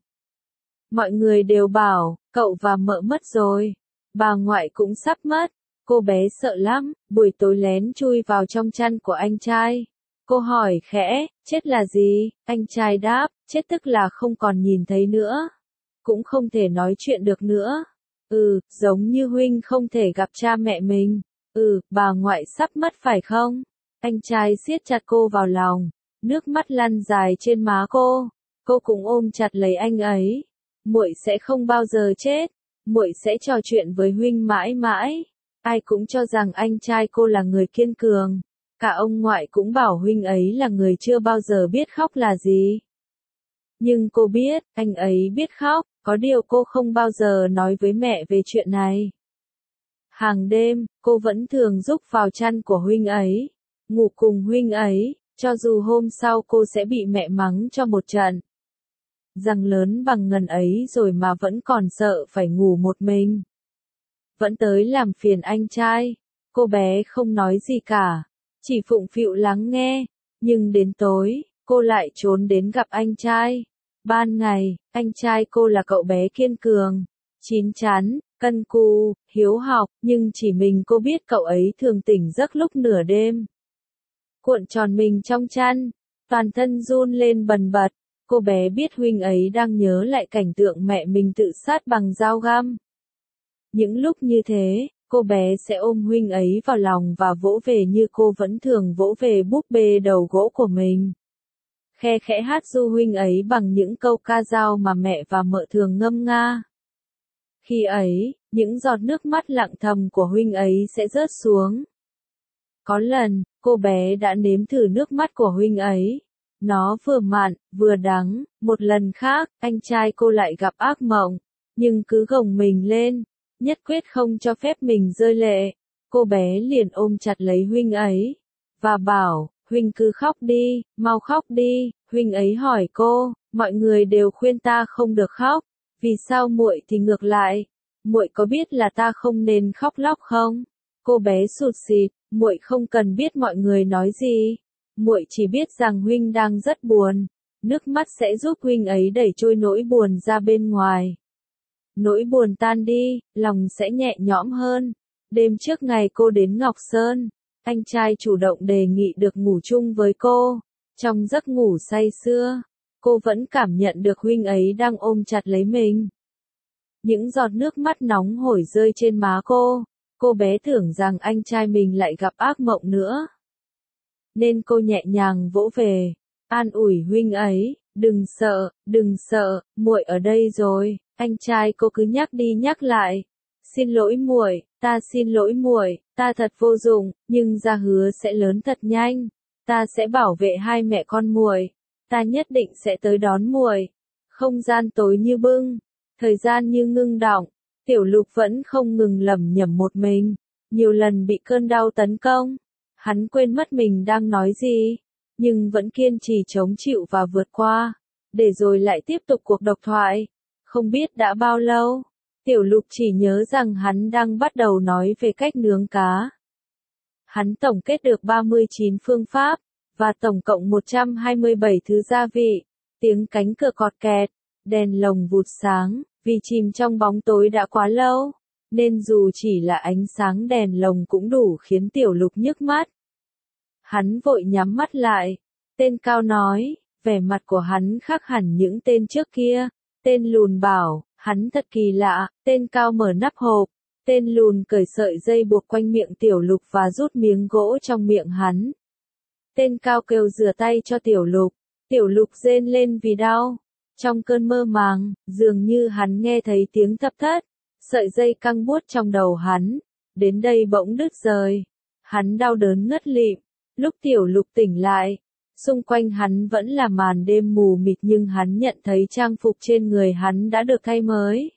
Mọi người đều bảo, cậu và mợ mất rồi, bà ngoại cũng sắp mất. Cô bé sợ lắm, buổi tối lén chui vào trong chăn của anh trai. Cô hỏi khẽ, chết là gì? Anh trai đáp, chết tức là không còn nhìn thấy nữa, cũng không thể nói chuyện được nữa. Ừ, giống như huynh không thể gặp cha mẹ mình. Ừ, bà ngoại sắp mất phải không? Anh trai siết chặt cô vào lòng, nước mắt lăn dài trên má cô. Cô cũng ôm chặt lấy anh ấy. Muội sẽ không bao giờ chết, muội sẽ trò chuyện với huynh mãi mãi. Ai cũng cho rằng anh trai cô là người kiên cường. Cả ông ngoại cũng bảo huynh ấy là người chưa bao giờ biết khóc là gì. Nhưng cô biết, anh ấy biết khóc, có điều cô không bao giờ nói với mẹ về chuyện này. Hàng đêm, cô vẫn thường rúc vào chăn của huynh ấy, ngủ cùng huynh ấy, cho dù hôm sau cô sẽ bị mẹ mắng cho một trận. Răng lớn bằng ngần ấy rồi mà vẫn còn sợ phải ngủ một mình. Vẫn tới làm phiền anh trai. Cô bé không nói gì cả, chỉ phụng phịu lắng nghe. Nhưng đến tối, cô lại trốn đến gặp anh trai. Ban ngày, anh trai cô là cậu bé kiên cường, chín chắn, cân cù, hiếu học, nhưng chỉ mình cô biết cậu ấy thường tỉnh giấc lúc nửa đêm. Cuộn tròn mình trong chăn, toàn thân run lên bần bật. Cô bé biết huynh ấy đang nhớ lại cảnh tượng mẹ mình tự sát bằng dao găm. Những lúc như thế, cô bé sẽ ôm huynh ấy vào lòng và vỗ về như cô vẫn thường vỗ về búp bê đầu gỗ của mình. Khe khẽ hát ru huynh ấy bằng những câu ca dao mà mẹ và mợ thường ngâm nga. Khi ấy, những giọt nước mắt lặng thầm của huynh ấy sẽ rớt xuống. Có lần, cô bé đã nếm thử nước mắt của huynh ấy. Nó vừa mặn, vừa đắng, một lần khác, anh trai cô lại gặp ác mộng, nhưng cứ gồng mình lên, nhất quyết không cho phép mình rơi lệ. Cô bé liền ôm chặt lấy huynh ấy, và bảo, huynh cứ khóc đi, mau khóc đi. Huynh ấy hỏi cô, mọi người đều khuyên ta không được khóc, vì sao muội thì ngược lại? Muội có biết là ta không nên khóc lóc không? Cô bé sụt sịt, muội không cần biết mọi người nói gì, muội chỉ biết rằng huynh đang rất buồn, nước mắt sẽ giúp huynh ấy đẩy trôi nỗi buồn ra bên ngoài. Nỗi buồn tan đi, lòng sẽ nhẹ nhõm hơn. Đêm trước ngày cô đến Ngọc Sơn, anh trai chủ động đề nghị được ngủ chung với cô. Trong giấc ngủ say sưa, cô vẫn cảm nhận được huynh ấy đang ôm chặt lấy mình. Những giọt nước mắt nóng hổi rơi trên má cô, cô bé tưởng rằng anh trai mình lại gặp ác mộng nữa. Nên cô nhẹ nhàng vỗ về, an ủi huynh ấy, đừng sợ, đừng sợ, muội ở đây rồi. Anh trai cô cứ nhắc đi nhắc lại, xin lỗi muội, ta xin lỗi muội, ta thật vô dụng, nhưng ra hứa sẽ lớn thật nhanh, ta sẽ bảo vệ hai mẹ con muội, ta nhất định sẽ tới đón muội. Không gian tối như bưng, thời gian như ngưng đọng, Tiểu Lục vẫn không ngừng lẩm nhẩm một mình, nhiều lần bị cơn đau tấn công, hắn quên mất mình đang nói gì, nhưng vẫn kiên trì chống chịu và vượt qua, để rồi lại tiếp tục cuộc độc thoại. Không biết đã bao lâu, Tiểu Lục chỉ nhớ rằng hắn đang bắt đầu nói về cách nướng cá. Hắn tổng kết được ba mươi chín phương pháp, và tổng cộng một trăm hai mươi bảy thứ gia vị. Tiếng cánh cửa cọt kẹt, đèn lồng vụt sáng, vì chìm trong bóng tối đã quá lâu, nên dù chỉ là ánh sáng đèn lồng cũng đủ khiến Tiểu Lục nhức mắt. Hắn vội nhắm mắt lại, tên Cao nói, vẻ mặt của hắn khác hẳn những tên trước kia. Tên Lùn bảo, hắn thật kỳ lạ. Tên Cao mở nắp hộp, tên Lùn cởi sợi dây buộc quanh miệng Tiểu Lục và rút miếng gỗ trong miệng hắn. Tên Cao kêu rửa tay cho Tiểu Lục, Tiểu Lục rên lên vì đau. Trong cơn mơ màng, dường như hắn nghe thấy tiếng thấp thất, sợi dây căng buốt trong đầu hắn, đến đây bỗng đứt rời. Hắn đau đớn ngất lịm, lúc Tiểu Lục tỉnh lại, xung quanh hắn vẫn là màn đêm mù mịt nhưng hắn nhận thấy trang phục trên người hắn đã được thay mới.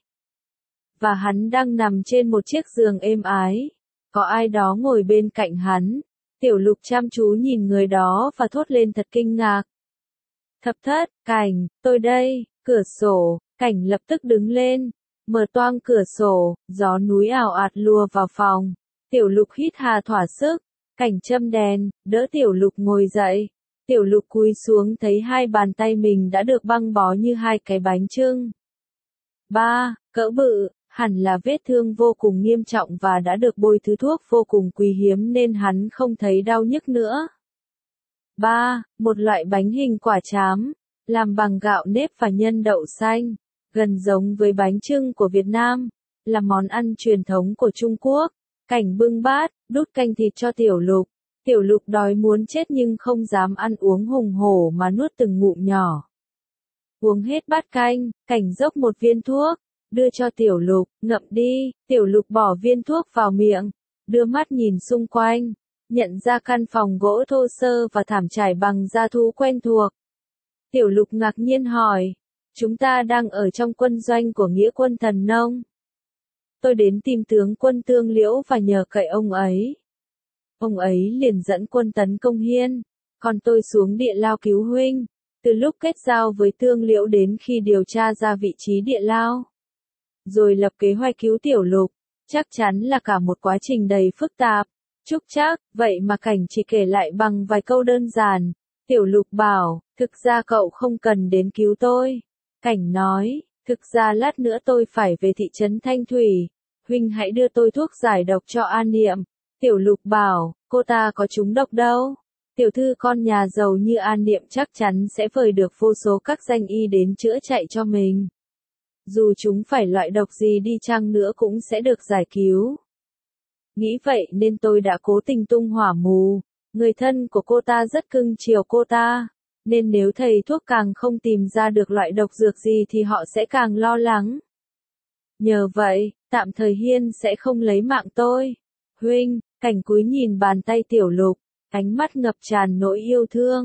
Và hắn đang nằm trên một chiếc giường êm ái. Có ai đó ngồi bên cạnh hắn. Tiểu Lục chăm chú nhìn người đó và thốt lên thật kinh ngạc. Thập thất, Cảnh, tôi đây, cửa sổ. Cảnh lập tức đứng lên, mở toang cửa sổ, gió núi ảo ạt lùa vào phòng. Tiểu Lục hít hà thỏa sức. Cảnh châm đèn, đỡ Tiểu Lục ngồi dậy. Tiểu Lục cúi xuống thấy hai bàn tay mình đã được băng bó như hai cái bánh chưng. Ba, cỡ bự, hẳn là vết thương vô cùng nghiêm trọng và đã được bôi thứ thuốc vô cùng quý hiếm nên hắn không thấy đau nhức nữa. Ba, một loại bánh hình quả trám, làm bằng gạo nếp và nhân đậu xanh, gần giống với bánh chưng của Việt Nam, là món ăn truyền thống của Trung Quốc. Cảnh bưng bát, đút canh thịt cho Tiểu Lục. Tiểu Lục đói muốn chết nhưng không dám ăn uống hùng hổ mà nuốt từng ngụm nhỏ. Uống hết bát canh, Cảnh dốc một viên thuốc, đưa cho Tiểu Lục, ngậm đi. Tiểu Lục bỏ viên thuốc vào miệng, đưa mắt nhìn xung quanh, nhận ra căn phòng gỗ thô sơ và thảm trải bằng da thú quen thuộc. Tiểu Lục ngạc nhiên hỏi, chúng ta đang ở trong quân doanh của Nghĩa quân Thần Nông. Tôi đến tìm tướng quân Tương Liễu và nhờ cậy ông ấy. Ông ấy liền dẫn quân tấn công Hiên, còn tôi xuống địa lao cứu huynh. Từ lúc kết giao với Tương Liễu đến khi điều tra ra vị trí địa lao, rồi lập kế hoạch cứu Tiểu Lục, chắc chắn là cả một quá trình đầy phức tạp. Trúc Trác, vậy mà Cảnh chỉ kể lại bằng vài câu đơn giản. Tiểu Lục bảo, thực ra cậu không cần đến cứu tôi. Cảnh nói, thực ra lát nữa tôi phải về thị trấn Thanh Thủy, huynh hãy đưa tôi thuốc giải độc cho An Niệm. Tiểu Lục bảo, cô ta có trúng độc đâu. Tiểu thư con nhà giàu như An Niệm chắc chắn sẽ vời được vô số các danh y đến chữa chạy cho mình. Dù chúng phải loại độc gì đi chăng nữa cũng sẽ được giải cứu. Nghĩ vậy nên tôi đã cố tình tung hỏa mù. Người thân của cô ta rất cưng chiều cô ta, nên nếu thầy thuốc càng không tìm ra được loại độc dược gì thì họ sẽ càng lo lắng. Nhờ vậy, tạm thời Hiên sẽ không lấy mạng tôi. Huynh, Cảnh cúi nhìn bàn tay Tiểu Lục, ánh mắt ngập tràn nỗi yêu thương.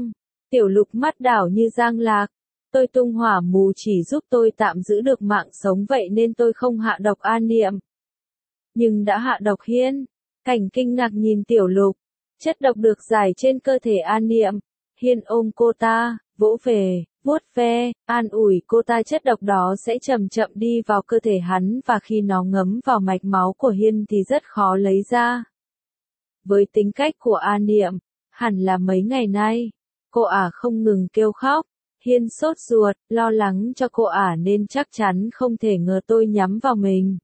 Tiểu Lục mắt đảo như giang lạc. Tôi tung hỏa mù chỉ giúp tôi tạm giữ được mạng sống vậy nên tôi không hạ độc An Niệm. Nhưng đã hạ độc Hiên. Cảnh kinh ngạc nhìn Tiểu Lục. Chất độc được giải trên cơ thể An Niệm. Hiên ôm cô ta, vỗ về, vuốt ve, an ủi cô ta chất độc đó sẽ chậm chậm đi vào cơ thể hắn và khi nó ngấm vào mạch máu của Hiên thì rất khó lấy ra. Với tính cách của An Niệm, hẳn là mấy ngày nay, cô ả không ngừng kêu khóc. Hiên sốt ruột, lo lắng cho cô ả nên chắc chắn không thể ngờ tôi nhắm vào mình.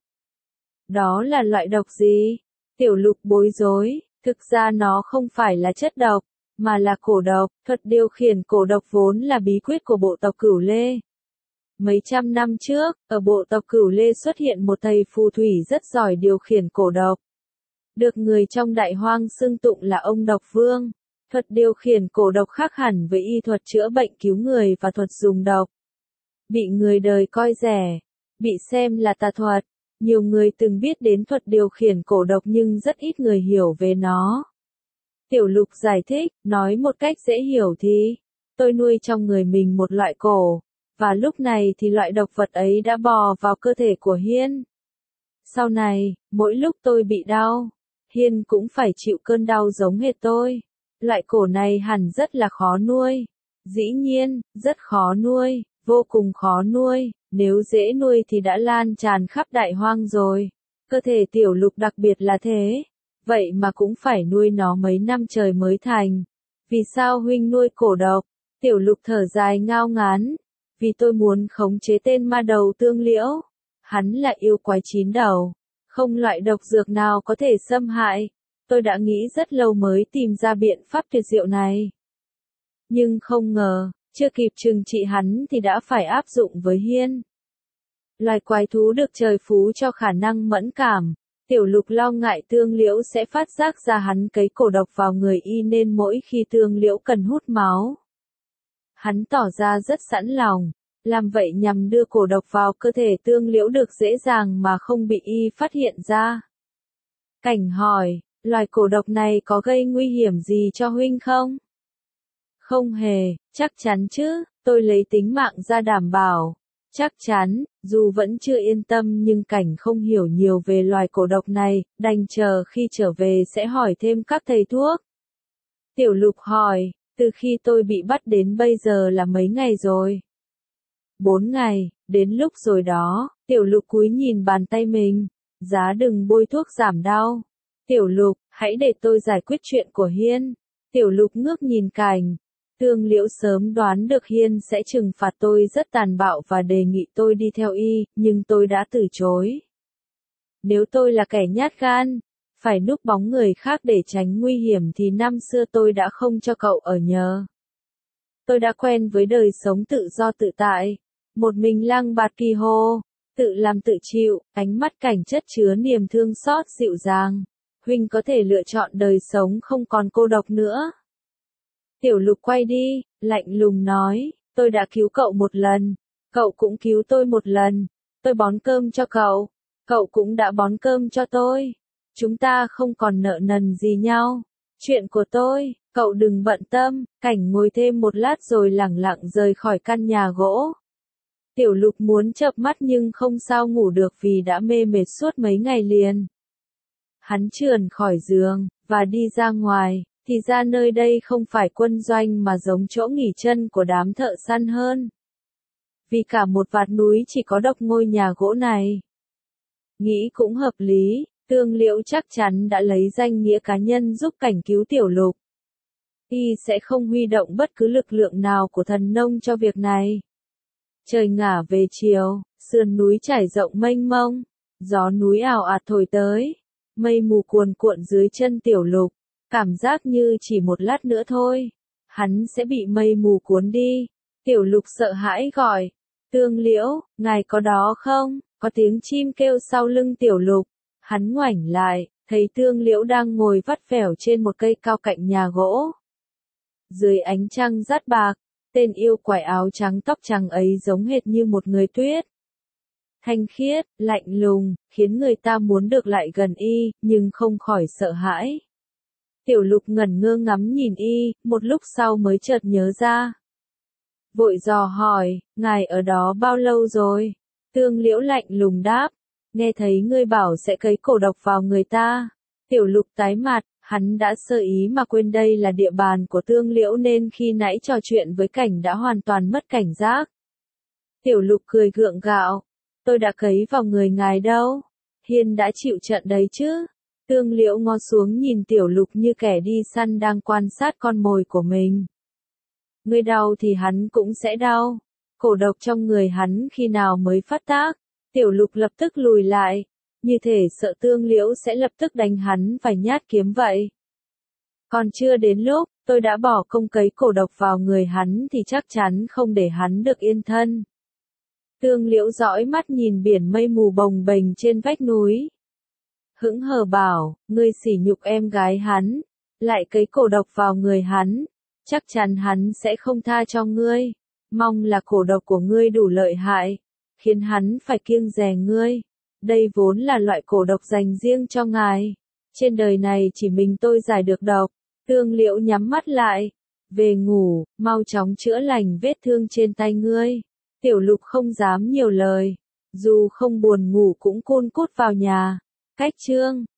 Đó là loại độc gì? Tiểu Lục bối rối, thực ra nó không phải là chất độc, mà là cổ độc. Thuật điều khiển cổ độc vốn là bí quyết của bộ tộc Cửu Lê. Mấy trăm năm trước, ở bộ tộc Cửu Lê xuất hiện một thầy phù thủy rất giỏi điều khiển cổ độc. Được người trong đại hoang xưng tụng là ông Độc Vương. Thuật điều khiển cổ độc khác hẳn với y thuật chữa bệnh cứu người và thuật dùng độc. Bị người đời coi rẻ, bị xem là tà thuật. Nhiều người từng biết đến thuật điều khiển cổ độc nhưng rất ít người hiểu về nó. Tiểu Lục giải thích, nói một cách dễ hiểu thì, tôi nuôi trong người mình một loại cổ, và lúc này thì loại độc vật ấy đã bò vào cơ thể của Hiên. Sau này, mỗi lúc tôi bị đau, Hiên cũng phải chịu cơn đau giống hệt tôi. Loại cổ này hẳn rất là khó nuôi. Dĩ nhiên, rất khó nuôi, vô cùng khó nuôi, nếu dễ nuôi thì đã lan tràn khắp đại hoang rồi. Cơ thể Tiểu Lục đặc biệt là thế, vậy mà cũng phải nuôi nó mấy năm trời mới thành. Vì sao huynh nuôi cổ độc? Tiểu Lục thở dài ngao ngán. Vì tôi muốn khống chế tên ma đầu Tương Liễu. Hắn là yêu quái chín đầu, không loại độc dược nào có thể xâm hại. Tôi đã nghĩ rất lâu mới tìm ra biện pháp tuyệt diệu này. Nhưng không ngờ, chưa kịp trừng trị hắn thì đã phải áp dụng với Hiên. Loài quái thú được trời phú cho khả năng mẫn cảm. Tiểu Lục lo ngại Tương Liễu sẽ phát giác ra hắn cấy cổ độc vào người y nên mỗi khi Tương Liễu cần hút máu, hắn tỏ ra rất sẵn lòng, làm vậy nhằm đưa cổ độc vào cơ thể Tương Liễu được dễ dàng mà không bị y phát hiện ra. Cảnh hỏi, loài cổ độc này có gây nguy hiểm gì cho huynh không? Không hề, chắc chắn chứ, tôi lấy tính mạng ra đảm bảo. Chắc chắn, dù vẫn chưa yên tâm nhưng Cảnh không hiểu nhiều về loài cổ độc này, đành chờ khi trở về sẽ hỏi thêm các thầy thuốc. Tiểu Lục hỏi, từ khi tôi bị bắt đến bây giờ là mấy ngày rồi? Bốn ngày, đến lúc rồi đó. Tiểu Lục cúi nhìn bàn tay mình, giá đừng bôi thuốc giảm đau. Tiểu Lục, hãy để tôi giải quyết chuyện của Hiên. Tiểu Lục ngước nhìn Cảnh. Tương Liễu sớm đoán được Hiên sẽ trừng phạt tôi rất tàn bạo và đề nghị tôi đi theo y, nhưng tôi đã từ chối. Nếu tôi là kẻ nhát gan, phải núp bóng người khác để tránh nguy hiểm thì năm xưa tôi đã không cho cậu ở nhờ. Tôi đã quen với đời sống tự do tự tại, một mình lang bạt kỳ hồ, tự làm tự chịu, ánh mắt Cảnh chất chứa niềm thương xót dịu dàng. Huynh có thể lựa chọn đời sống không còn cô độc nữa. Tiểu Lục quay đi, lạnh lùng nói, tôi đã cứu cậu một lần, cậu cũng cứu tôi một lần, tôi bón cơm cho cậu, cậu cũng đã bón cơm cho tôi, chúng ta không còn nợ nần gì nhau, chuyện của tôi, cậu đừng bận tâm. Cảnh ngồi thêm một lát rồi lẳng lặng rời khỏi căn nhà gỗ. Tiểu Lục muốn chợp mắt nhưng không sao ngủ được vì đã mê mệt suốt mấy ngày liền. Hắn trườn khỏi giường, và đi ra ngoài. Thì ra nơi đây không phải quân doanh mà giống chỗ nghỉ chân của đám thợ săn hơn. Vì cả một vạt núi chỉ có độc ngôi nhà gỗ này. Nghĩ cũng hợp lý, Tương Liễu chắc chắn đã lấy danh nghĩa cá nhân giúp Cảnh cứu Tiểu Lục. Y sẽ không huy động bất cứ lực lượng nào của thần nông cho việc này. Trời ngả về chiều, sườn núi trải rộng mênh mông, gió núi ào ạt thổi tới, mây mù cuồn cuộn dưới chân Tiểu Lục. Cảm giác như chỉ một lát nữa thôi, hắn sẽ bị mây mù cuốn đi. Tiểu Lục sợ hãi gọi, Tương Liễu, ngài có đó không? Có tiếng chim kêu sau lưng Tiểu Lục. Hắn ngoảnh lại, thấy Tương Liễu đang ngồi vắt vẻo trên một cây cao cạnh nhà gỗ. Dưới ánh trăng rát bạc, tên yêu quái áo trắng tóc trắng ấy giống hệt như một người tuyết. Thanh khiết, lạnh lùng, khiến người ta muốn được lại gần y, nhưng không khỏi sợ hãi. Tiểu Lục ngẩn ngơ ngắm nhìn y, một lúc sau mới chợt nhớ ra. Vội dò hỏi, ngài ở đó bao lâu rồi? Tương Liễu lạnh lùng đáp, nghe thấy ngươi bảo sẽ cấy cổ độc vào người ta. Tiểu Lục tái mặt, hắn đã sơ ý mà quên đây là địa bàn của Tương Liễu nên khi nãy trò chuyện với Cảnh đã hoàn toàn mất cảnh giác. Tiểu Lục cười gượng gạo, tôi đã cấy vào người ngài đâu, Hiên đã chịu trận đấy chứ. Tương Liễu ngó xuống nhìn Tiểu Lục như kẻ đi săn đang quan sát con mồi của mình. Ngươi đau thì hắn cũng sẽ đau. Cổ độc trong người hắn khi nào mới phát tác? Tiểu Lục lập tức lùi lại, như thể sợ Tương Liễu sẽ lập tức đánh hắn vài nhát kiếm vậy. Còn chưa đến lúc, tôi đã bỏ công cấy cổ độc vào người hắn thì chắc chắn không để hắn được yên thân. Tương Liễu dõi mắt nhìn biển mây mù bồng bềnh trên vách núi. Hững hờ bảo, ngươi sỉ nhục em gái hắn, lại cấy cổ độc vào người hắn, chắc chắn hắn sẽ không tha cho ngươi. Mong là cổ độc của ngươi đủ lợi hại, khiến hắn phải kiêng dè ngươi. Đây vốn là loại cổ độc dành riêng cho ngài. Trên đời này chỉ mình tôi giải được độc. Tương Liễu nhắm mắt lại. Về ngủ, mau chóng chữa lành vết thương trên tay ngươi. Tiểu Lục không dám nhiều lời. Dù không buồn ngủ cũng cun cút vào nhà. Cách chương